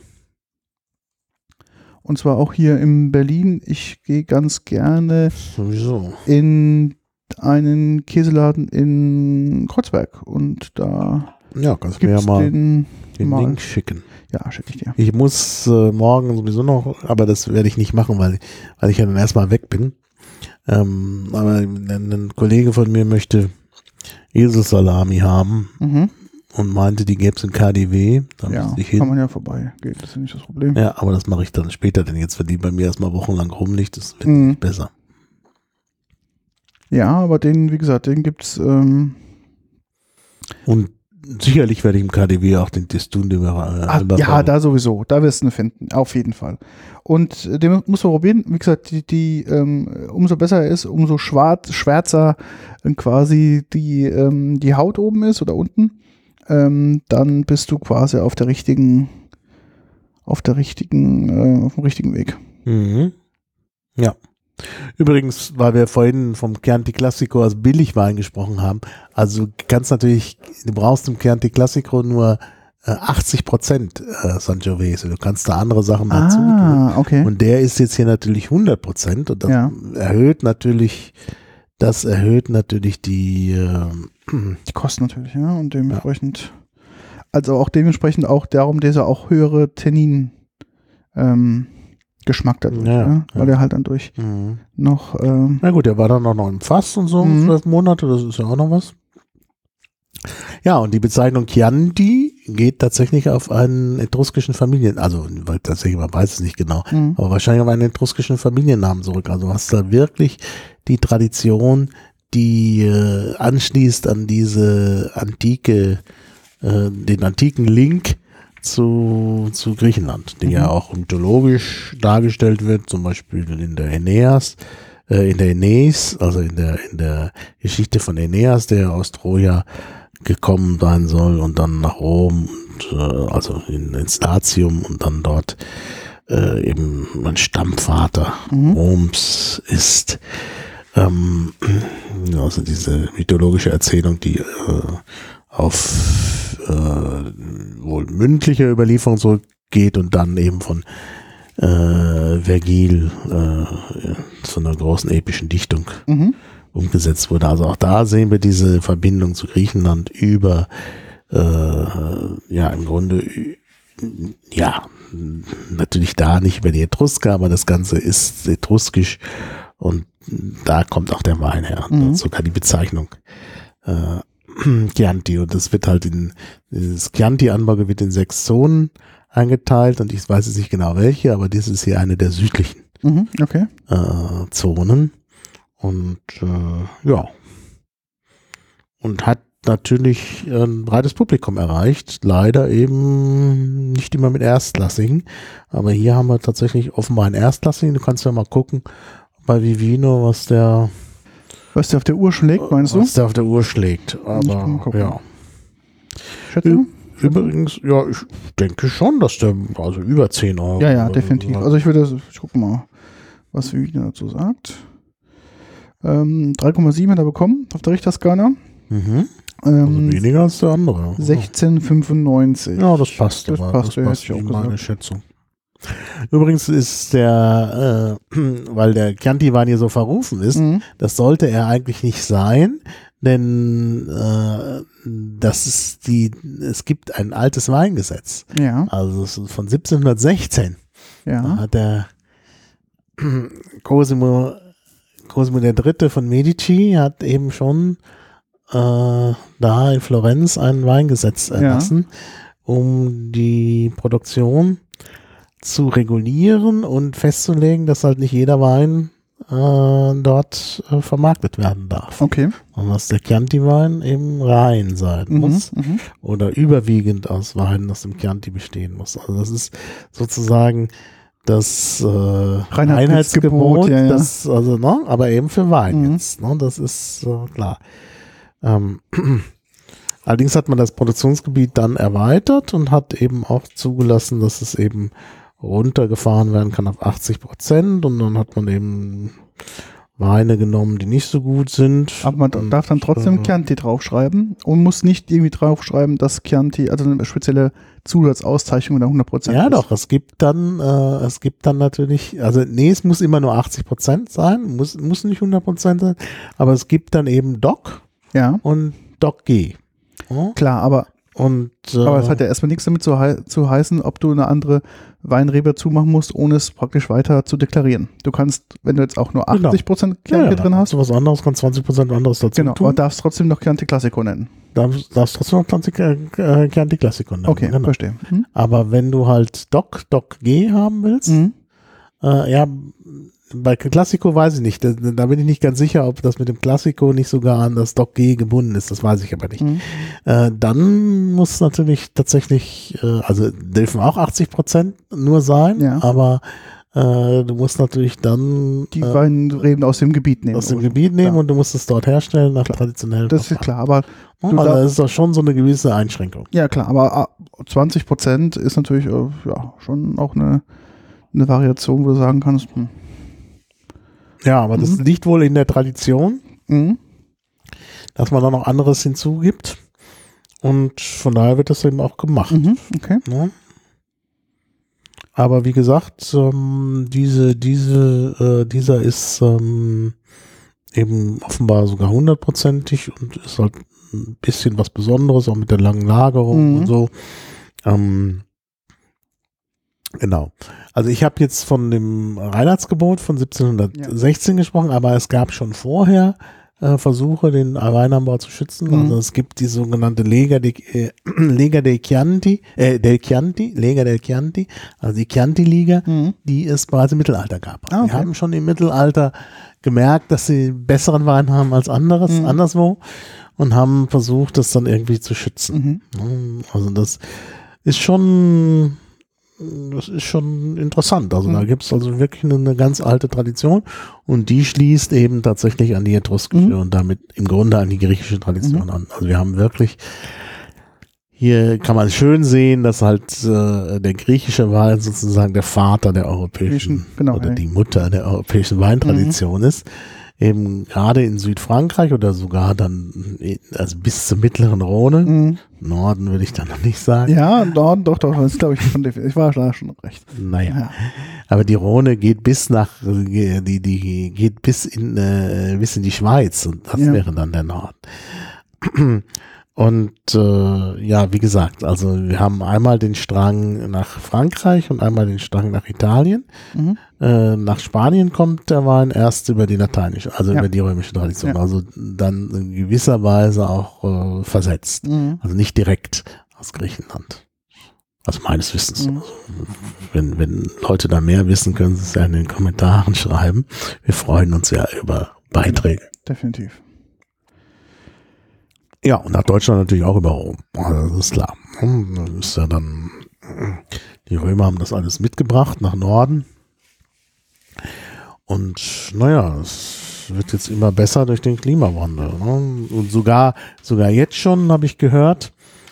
Und zwar auch hier in Berlin. Ich gehe ganz gerne in einen Käseladen in Kreuzberg und da kannst du mir ja mal den Link schicken. Ja, schicke ich dir. Ich muss morgen sowieso noch, aber das werde ich nicht machen, weil ich ja dann erstmal weg bin. Aber ein Kollege von mir möchte Eselsalami haben und meinte, die gäbe es in KDW. Da kann man ja vorbei. Geht, das ist nicht das Problem. Ja, aber das mache ich dann später, denn jetzt, wenn die bei mir erstmal wochenlang rumliegt, das wird nicht besser. Ja, aber den, wie gesagt, den gibt's. Und sicherlich werde ich im KDW auch den Testun da sowieso. Da wirst du ihn finden. Auf jeden Fall. Und den muss man probieren. Wie gesagt, umso besser er ist, umso schwärzer quasi die Haut oben ist oder unten. Dann bist du quasi auf dem richtigen Weg. Ja. Übrigens, weil wir vorhin vom Chianti Classico als Billigwein gesprochen haben, also du brauchst im Chianti Classico nur 80% Sangiovese. Du kannst da andere Sachen dazu tun. Okay. Und der ist jetzt hier natürlich 100% und das erhöht natürlich die Kosten natürlich, ja, und dementsprechend auch darum, dieser auch höhere Tannin Geschmack dadurch, weil der halt dann durch noch na gut, der war dann auch noch im Fass und so, 12 Monate, das ist ja auch noch was. Ja, und die Bezeichnung Chianti geht tatsächlich auf einen etruskischen also weil tatsächlich, man weiß es nicht genau, aber wahrscheinlich auf einen etruskischen Familiennamen zurück. Also hast da wirklich die Tradition, die anschließt an diese den antiken Link zu Griechenland, die ja auch mythologisch dargestellt wird, zum Beispiel in der Aeneas, also in der Geschichte von Aeneas, der aus Troja gekommen sein soll und dann nach Rom und also ins Latium und dann dort eben mein Stammvater Roms ist. Also diese mythologische Erzählung, die auf wohl mündliche Überlieferung zurückgeht und dann eben von Vergil zu einer großen epischen Dichtung umgesetzt wurde. Also auch da sehen wir diese Verbindung zu Griechenland über im Grunde natürlich da nicht über die Etrusker, aber das Ganze ist etruskisch und da kommt auch der Wein her. Und sogar die Bezeichnung Chianti, und das wird halt dieses Chianti-Anbau wird in 6 Zonen eingeteilt und ich weiß jetzt nicht genau welche, aber das ist hier eine der südlichen Zonen und und hat natürlich ein breites Publikum erreicht, leider eben nicht immer mit Erstklassigen, aber hier haben wir tatsächlich offenbar einen Erstklassigen. Du kannst ja mal gucken bei Vivino, was der auf der Uhr schlägt, meinst du? Was der auf der Uhr schlägt, aber ja. Schätzung? Übrigens, ja, ich denke schon, dass der, also über 10 Euro. Ja, definitiv. Also ich gucke mal, was Vivino dazu sagt. 3,7 hat er bekommen auf der Richterskala. Also weniger als der andere. 16,95. Ja, das passt. Das passt in meine Schätzung. Übrigens ist weil der Chianti-Wein hier so verrufen ist, das sollte er eigentlich nicht sein, denn es gibt ein altes Weingesetz. Ja. Also von 1716. Ja. Da hat der Cosimo III. Von Medici hat eben schon da in Florenz ein Weingesetz erlassen, um die Produktion zu regulieren und festzulegen, dass halt nicht jeder Wein dort vermarktet werden darf. Okay. Und dass der Chianti-Wein eben rein sein muss oder überwiegend aus Weinen aus dem Chianti bestehen muss. Also das ist sozusagen das Reinheitsgebot, das, also, ne, aber eben für Wein jetzt. Ne, das ist klar. Allerdings hat man das Produktionsgebiet dann erweitert und hat eben auch zugelassen, dass es eben runtergefahren werden kann auf 80% und dann hat man eben Weine genommen, die nicht so gut sind. Aber man darf dann trotzdem Chianti draufschreiben und muss nicht irgendwie draufschreiben, dass Chianti, also eine spezielle Zusatzauszeichnung oder 100% Ja, ist. doch, es gibt dann natürlich, also nee, es muss immer nur 80% sein, muss nicht 100% sein, aber es gibt dann eben DOC und DOC G. Ja? Klar, aber es hat ja erstmal nichts damit zu heißen, ob du eine andere Weinrebe zumachen musst, ohne es praktisch weiter zu deklarieren. Du kannst, wenn du jetzt auch nur 80% Chianti drin hast, du was anderes, kannst 20% anderes dazu tun. aber darfst trotzdem noch Chianti Classico nennen. Darfst trotzdem noch Chianti Classico nennen. Okay, verstehe. Aber wenn du halt DOC G haben willst, bei Classico weiß ich nicht. Da bin ich nicht ganz sicher, ob das mit dem Classico nicht sogar an das DOC G gebunden ist. Das weiß ich aber nicht. Dann muss natürlich tatsächlich, also dürfen auch 80% nur sein, aber du musst natürlich dann die Weinreben aus dem Gebiet nehmen. Und du musst es dort herstellen nach traditionellen Das ist klar, aber das ist doch schon so eine gewisse Einschränkung. Ja klar, aber 20% ist natürlich schon auch eine Variation, wo du sagen kannst, Ja, aber das liegt wohl in der Tradition, dass man da noch anderes hinzugibt. Und von daher wird das eben auch gemacht. Okay. Ja. Aber wie gesagt, dieser ist eben offenbar sogar 100%ig und ist halt ein bisschen was Besonderes, auch mit der langen Lagerung und so. Genau. Also ich habe jetzt von dem Reinheitsgebot von 1716 gesprochen, aber es gab schon vorher Versuche, den Weinanbau zu schützen. Mhm. Also es gibt die sogenannte Lega del Chianti, also die Chianti-Liga, die es bereits im Mittelalter gab. Ah, okay. Die haben schon im Mittelalter gemerkt, dass sie besseren Wein haben als anderswo und haben versucht, das dann irgendwie zu schützen. Also das ist schon interessant. Also da gibt es also wirklich eine ganz alte Tradition und die schließt eben tatsächlich an die etruskische und damit im Grunde an die griechische Tradition an. Also wir haben wirklich, hier kann man schön sehen, dass halt der griechische Wein sozusagen der Vater der europäischen oder die Mutter der europäischen Weintradition ist. Eben gerade in Südfrankreich oder sogar dann also bis zur mittleren Rhone. Norden würde ich dann noch nicht sagen. Ja, Norden, doch, das ist, glaube ich, ich war da schon recht. Naja, aber die Rhone geht bis die geht bis in die Schweiz und das wäre dann der Norden. Und ja, wie gesagt, also wir haben einmal den Strang nach Frankreich und einmal den Strang nach Italien. Nach Spanien kommt der Wein erst über die lateinische, also über die römische Tradition, also dann in gewisser Weise auch versetzt, also nicht direkt aus Griechenland. Also meines Wissens. Also, wenn Leute da mehr wissen, können sie es ja in den Kommentaren schreiben. Wir freuen uns ja über Beiträge. Definitiv. Ja, und nach Deutschland natürlich auch über Rom. Also das ist klar. Das ist ja dann, die Römer haben das alles mitgebracht nach Norden. Und naja, es wird jetzt immer besser durch den Klimawandel. Ne? Und sogar jetzt schon habe ich gehört,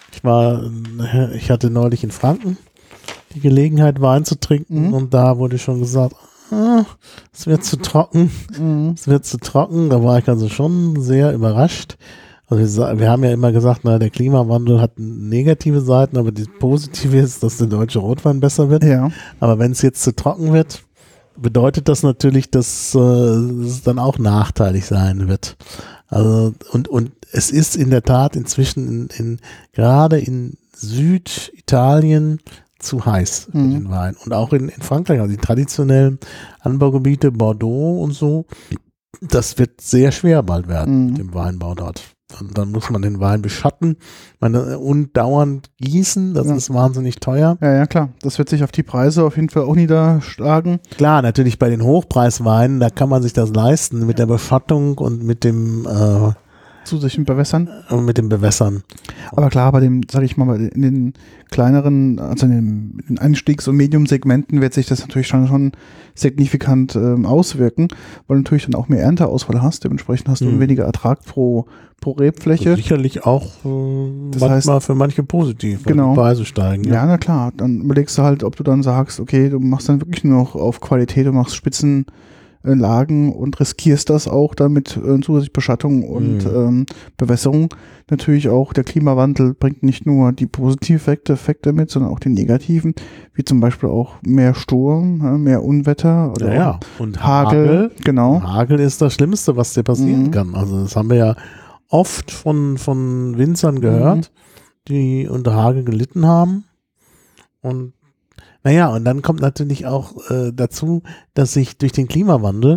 ich hatte neulich in Franken die Gelegenheit, Wein zu trinken und da wurde schon gesagt, es wird zu trocken. Es wird zu trocken. Da war ich also schon sehr überrascht. Also wir haben ja immer gesagt, na, der Klimawandel hat negative Seiten, aber das Positive ist, dass der deutsche Rotwein besser wird. Ja. Aber wenn es jetzt zu trocken wird, bedeutet das natürlich, dass es dann auch nachteilig sein wird. Also und es ist in der Tat inzwischen gerade in Süditalien zu heiß für den Wein. Und auch in Frankreich, also die traditionellen Anbaugebiete, Bordeaux und so, das wird sehr schwer bald werden mit dem Weinbau dort. Und dann muss man den Wein beschatten und dauernd gießen, das ist wahnsinnig teuer. Ja, klar. Das wird sich auf die Preise auf jeden Fall auch niederschlagen. Klar, natürlich bei den Hochpreisweinen, da kann man sich das leisten mit der Beschattung und mit dem zusätzlichen Bewässern. Und mit dem Bewässern. Aber klar, bei dem, sage ich mal, in den kleineren, also in den Einstiegs- und Medium-Segmenten wird sich das natürlich schon signifikant auswirken, weil du natürlich dann auch mehr Ernteausfall hast. Dementsprechend hast du weniger Ertrag pro Rebfläche. Sicherlich auch manchmal für manche positiv, wenn die Preise steigen. Ja, na klar. Dann überlegst du halt, ob du dann sagst, okay, du machst dann wirklich nur noch auf Qualität, du machst Spitzenlagen und riskierst das auch damit zusätzlich Beschattung und Bewässerung. Natürlich auch der Klimawandel bringt nicht nur die positiven Effekte mit, sondern auch die negativen, wie zum Beispiel auch mehr Sturm, mehr Unwetter oder und Hagel. Genau. Hagel ist das Schlimmste, was dir passieren kann. Also das haben wir ja oft von Winzern gehört, die unter Hagel gelitten haben. Und naja, und dann kommt natürlich auch dazu, dass sich durch den Klimawandel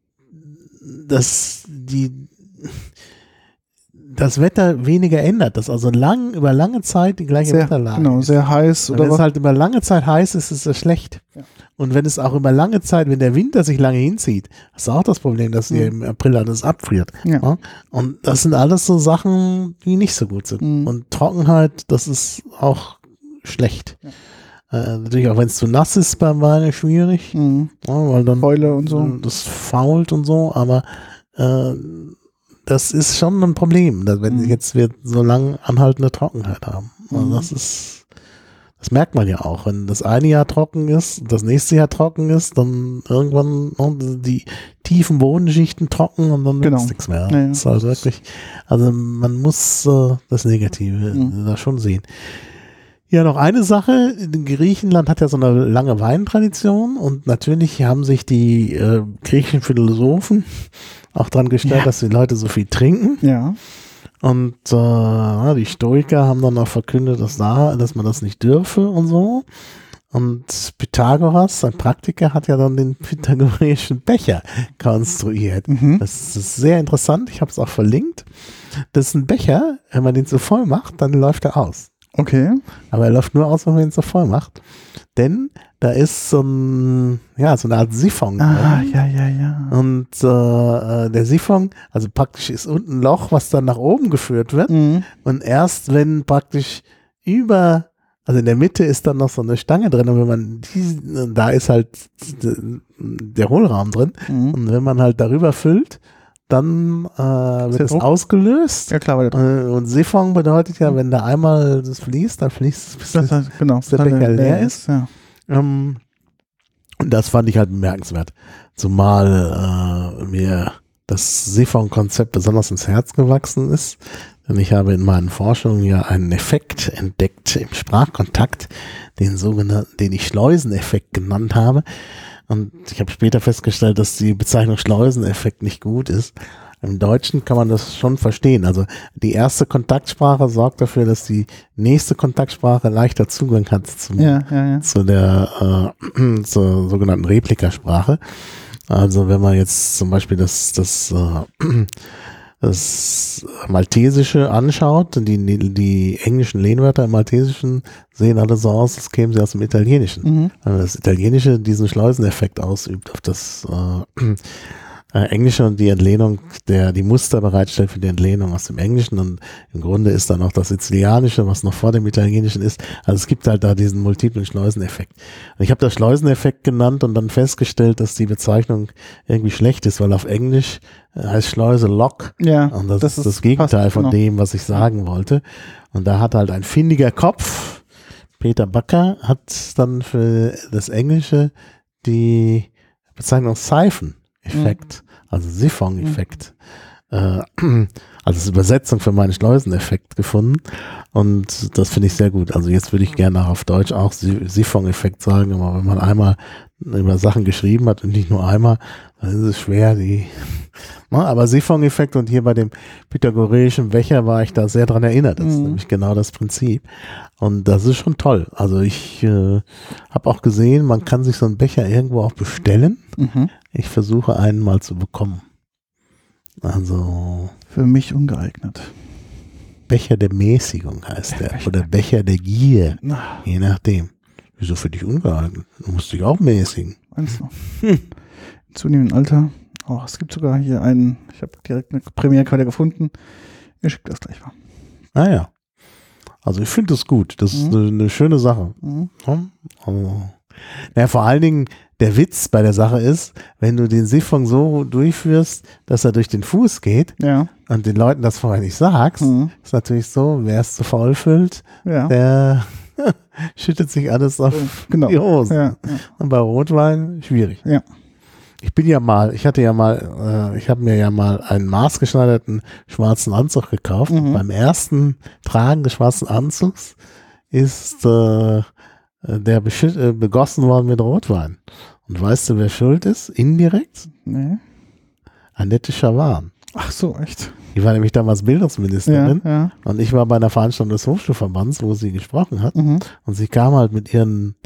das Wetter weniger ändert, dass also über lange Zeit die gleiche Wetterlage ist. Genau, sehr heiß. Wenn es halt über lange Zeit heiß ist, ist es schlecht. Ja. Und wenn es auch über lange Zeit, wenn der Winter sich lange hinzieht, hast du auch das Problem, dass dir im April alles abfriert. Ja. Ja? Und das sind alles so Sachen, die nicht so gut sind. Und Trockenheit, das ist auch schlecht. Ja. Natürlich auch, wenn es zu nass ist beim Wein, schwierig. Ja, weil dann Fäule und so. Das fault und so, aber das ist schon ein Problem, dass wenn jetzt wir so lang anhaltende Trockenheit haben. Also das merkt man ja auch. Wenn das eine Jahr trocken ist, das nächste Jahr trocken ist, dann irgendwann die tiefen Bodenschichten trocken und dann ist nichts mehr. Ja. Das ist also wirklich, also man muss das Negative da schon sehen. Ja, noch eine Sache. Griechenland hat ja so eine lange Weintradition und natürlich haben sich die griechischen Philosophen auch dran gestellt, dass die Leute so viel trinken. Ja. Und die Stoiker haben dann auch verkündet, dass man das nicht dürfe und so. Und Pythagoras, ein Praktiker, hat ja dann den pythagoreischen Becher konstruiert. Das ist sehr interessant. Ich habe es auch verlinkt. Das ist ein Becher, wenn man den so voll macht, dann läuft er aus. Okay. Aber er läuft nur aus, wenn man ihn so voll macht. Denn da ist so eine Art Siphon. Ja. Und der Siphon, also praktisch ist unten ein Loch, was dann nach oben geführt wird. Und erst wenn praktisch also in der Mitte ist dann noch so eine Stange drin, und wenn man da ist halt der Hohlraum drin. Und wenn man halt darüber füllt, dann wird es ausgelöst. Ja, klar. Und Siphon bedeutet ja, wenn da einmal das fließt, dann fließt es, bis der Becher leer ist. Ja. Und das fand ich halt bemerkenswert. Zumal mir das Siphon-Konzept besonders ins Herz gewachsen ist. Denn ich habe in meinen Forschungen ja einen Effekt entdeckt im Sprachkontakt, den ich Schleuseneffekt genannt habe. Und ich habe später festgestellt, dass die Bezeichnung Schleuseneffekt nicht gut ist. Im Deutschen kann man das schon verstehen. Also die erste Kontaktsprache sorgt dafür, dass die nächste Kontaktsprache leichter Zugang hat zur sogenannten Replikasprache. Also wenn man jetzt zum Beispiel das Maltesische anschaut, die englischen Lehnwörter im Maltesischen sehen alle so aus, als kämen sie aus dem Italienischen. Also das Italienische diesen Schleuseneffekt ausübt auf das Englische und die Entlehnung, die Muster bereitstellt für die Entlehnung aus dem Englischen, und im Grunde ist dann auch das Sizilianische, was noch vor dem Italienischen ist. Also es gibt halt da diesen multiplen Schleuseneffekt. Und ich habe das Schleuseneffekt genannt und dann festgestellt, dass die Bezeichnung irgendwie schlecht ist, weil auf Englisch heißt Schleuse Lock. Ja, und das ist das Gegenteil von dem, was ich sagen wollte. Und da hat halt ein findiger Kopf, Peter Backer, hat dann für das Englische die Bezeichnung Siphon-Effekt, also Siphon-Effekt, als Übersetzung für meinen Schleuseneffekt gefunden, und das finde ich sehr gut. Also jetzt würde ich gerne auf Deutsch auch Siphon-Effekt sagen, aber wenn man einmal über Sachen geschrieben hat und nicht nur einmal, dann ist es schwer, aber Siphon-Effekt, und hier bei dem pythagoreischen Becher war ich da sehr dran erinnert. Das ist nämlich genau das Prinzip. Und das ist schon toll. Also ich habe auch gesehen, man kann sich so einen Becher irgendwo auch bestellen. Ich versuche einen mal zu bekommen. Also für mich ungeeignet. Becher der Mäßigung heißt der. Oder Becher der Gier. Je nachdem. Wieso für dich ungeeignet? Du musst dich auch mäßigen. Meinst du? Im zunehmendem Alter. Oh, es gibt sogar hier einen, ich habe direkt eine Premiere-Quelle gefunden. Ihr schickt das gleich mal. Ah ja. Also ich finde das gut. Das ist eine schöne Sache. Vor allen Dingen, der Witz bei der Sache ist, wenn du den Siphon so durchführst, dass er durch den Fuß geht, und den Leuten das vorher nicht sagst, ist natürlich so, wer es zu voll füllt, der schüttet sich alles auf die Hosen. Ja. Und bei Rotwein schwierig. Ja. Ich habe mir ja mal einen maßgeschneiderten schwarzen Anzug gekauft. Beim ersten Tragen des schwarzen Anzugs ist der begossen worden mit Rotwein. Und weißt du, wer schuld ist? Indirekt? Nee. Annette Schawan. Ach so, echt? Die war nämlich damals Bildungsministerin. Ja. Und ich war bei einer Veranstaltung des Hochschulverbands, wo sie gesprochen hat. Und sie kam halt mit ihren,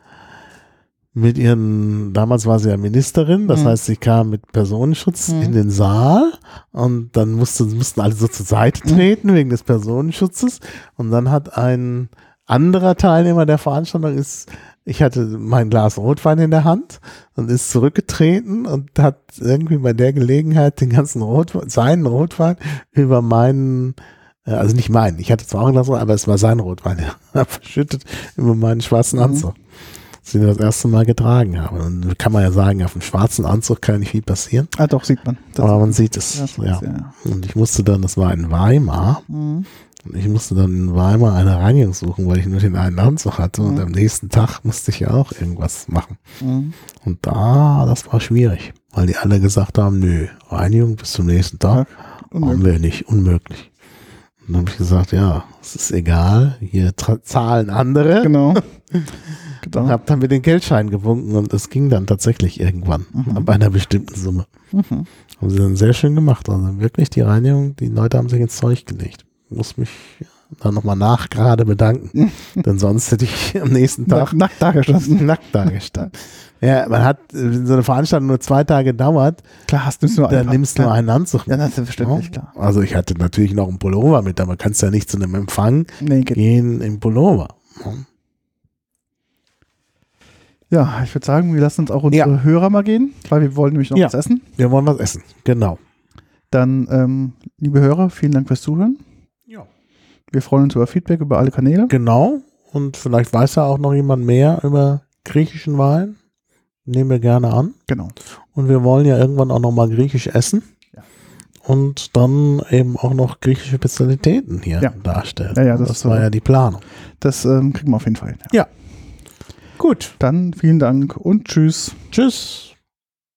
damals war sie ja Ministerin, das heißt, sie kam mit Personenschutz in den Saal, und dann mussten alle so zur Seite treten wegen des Personenschutzes, und dann hat ein anderer Teilnehmer der Veranstaltung ich hatte mein Glas Rotwein in der Hand und ist zurückgetreten und hat irgendwie bei der Gelegenheit den ganzen seinen Rotwein über meinen, also nicht meinen, ich hatte zwar auch ein Glas Rotwein, aber es war sein Rotwein, verschüttet über meinen schwarzen Anzug. Als ich das erste Mal getragen habe. Und kann man ja sagen, auf dem schwarzen Anzug kann nicht viel passieren. Ah, doch, sieht man. Aber man sieht es. Ja. Und ich musste dann, das war in Weimar, und ich musste dann in Weimar eine Reinigung suchen, weil ich nur den einen Anzug hatte, und am nächsten Tag musste ich ja auch irgendwas machen. Und das war schwierig, weil die alle gesagt haben, nö, Reinigung bis zum nächsten Tag haben wir nicht, unmöglich. Und dann habe ich gesagt, ja, es ist egal, hier zahlen andere. Genau. Und habe dann mit den Geldscheinen gewunken, und es ging dann tatsächlich irgendwann ab einer bestimmten Summe. Haben sie dann sehr schön gemacht. Also wirklich die Reinigung, die Leute haben sich ins Zeug gelegt. Muss mich dann nochmal nachgerade bedanken. Denn sonst hätte ich am nächsten Tag nackt dagestanden. nackt dagestanden. Ja, man hat, wenn so eine Veranstaltung nur 2 Tage dauert, Klar, nimmst du nur dann nimmst du nur einen Anzug. Ja, das ist selbstverständlich, klar. Also ich hatte natürlich noch einen Pullover mit, aber kannst ja nicht zu einem Empfang Nee, gehen im Pullover. ja, ich würde sagen, wir lassen uns auch unsere Hörer mal gehen, weil wir wollen nämlich noch was essen. Wir wollen was essen, genau. Dann, liebe Hörer, vielen Dank fürs Zuhören. Ja. Wir freuen uns über Feedback über alle Kanäle. Genau. Und vielleicht weiß ja auch noch jemand mehr über griechischen Wein. Nehmen wir gerne an. Genau. Und wir wollen ja irgendwann auch noch mal griechisch essen. Ja. Und dann eben auch noch griechische Spezialitäten hier darstellen. Ja, das war ja die Planung. Das kriegen wir auf jeden Fall hin. Ja. Gut. Dann vielen Dank und tschüss. Tschüss.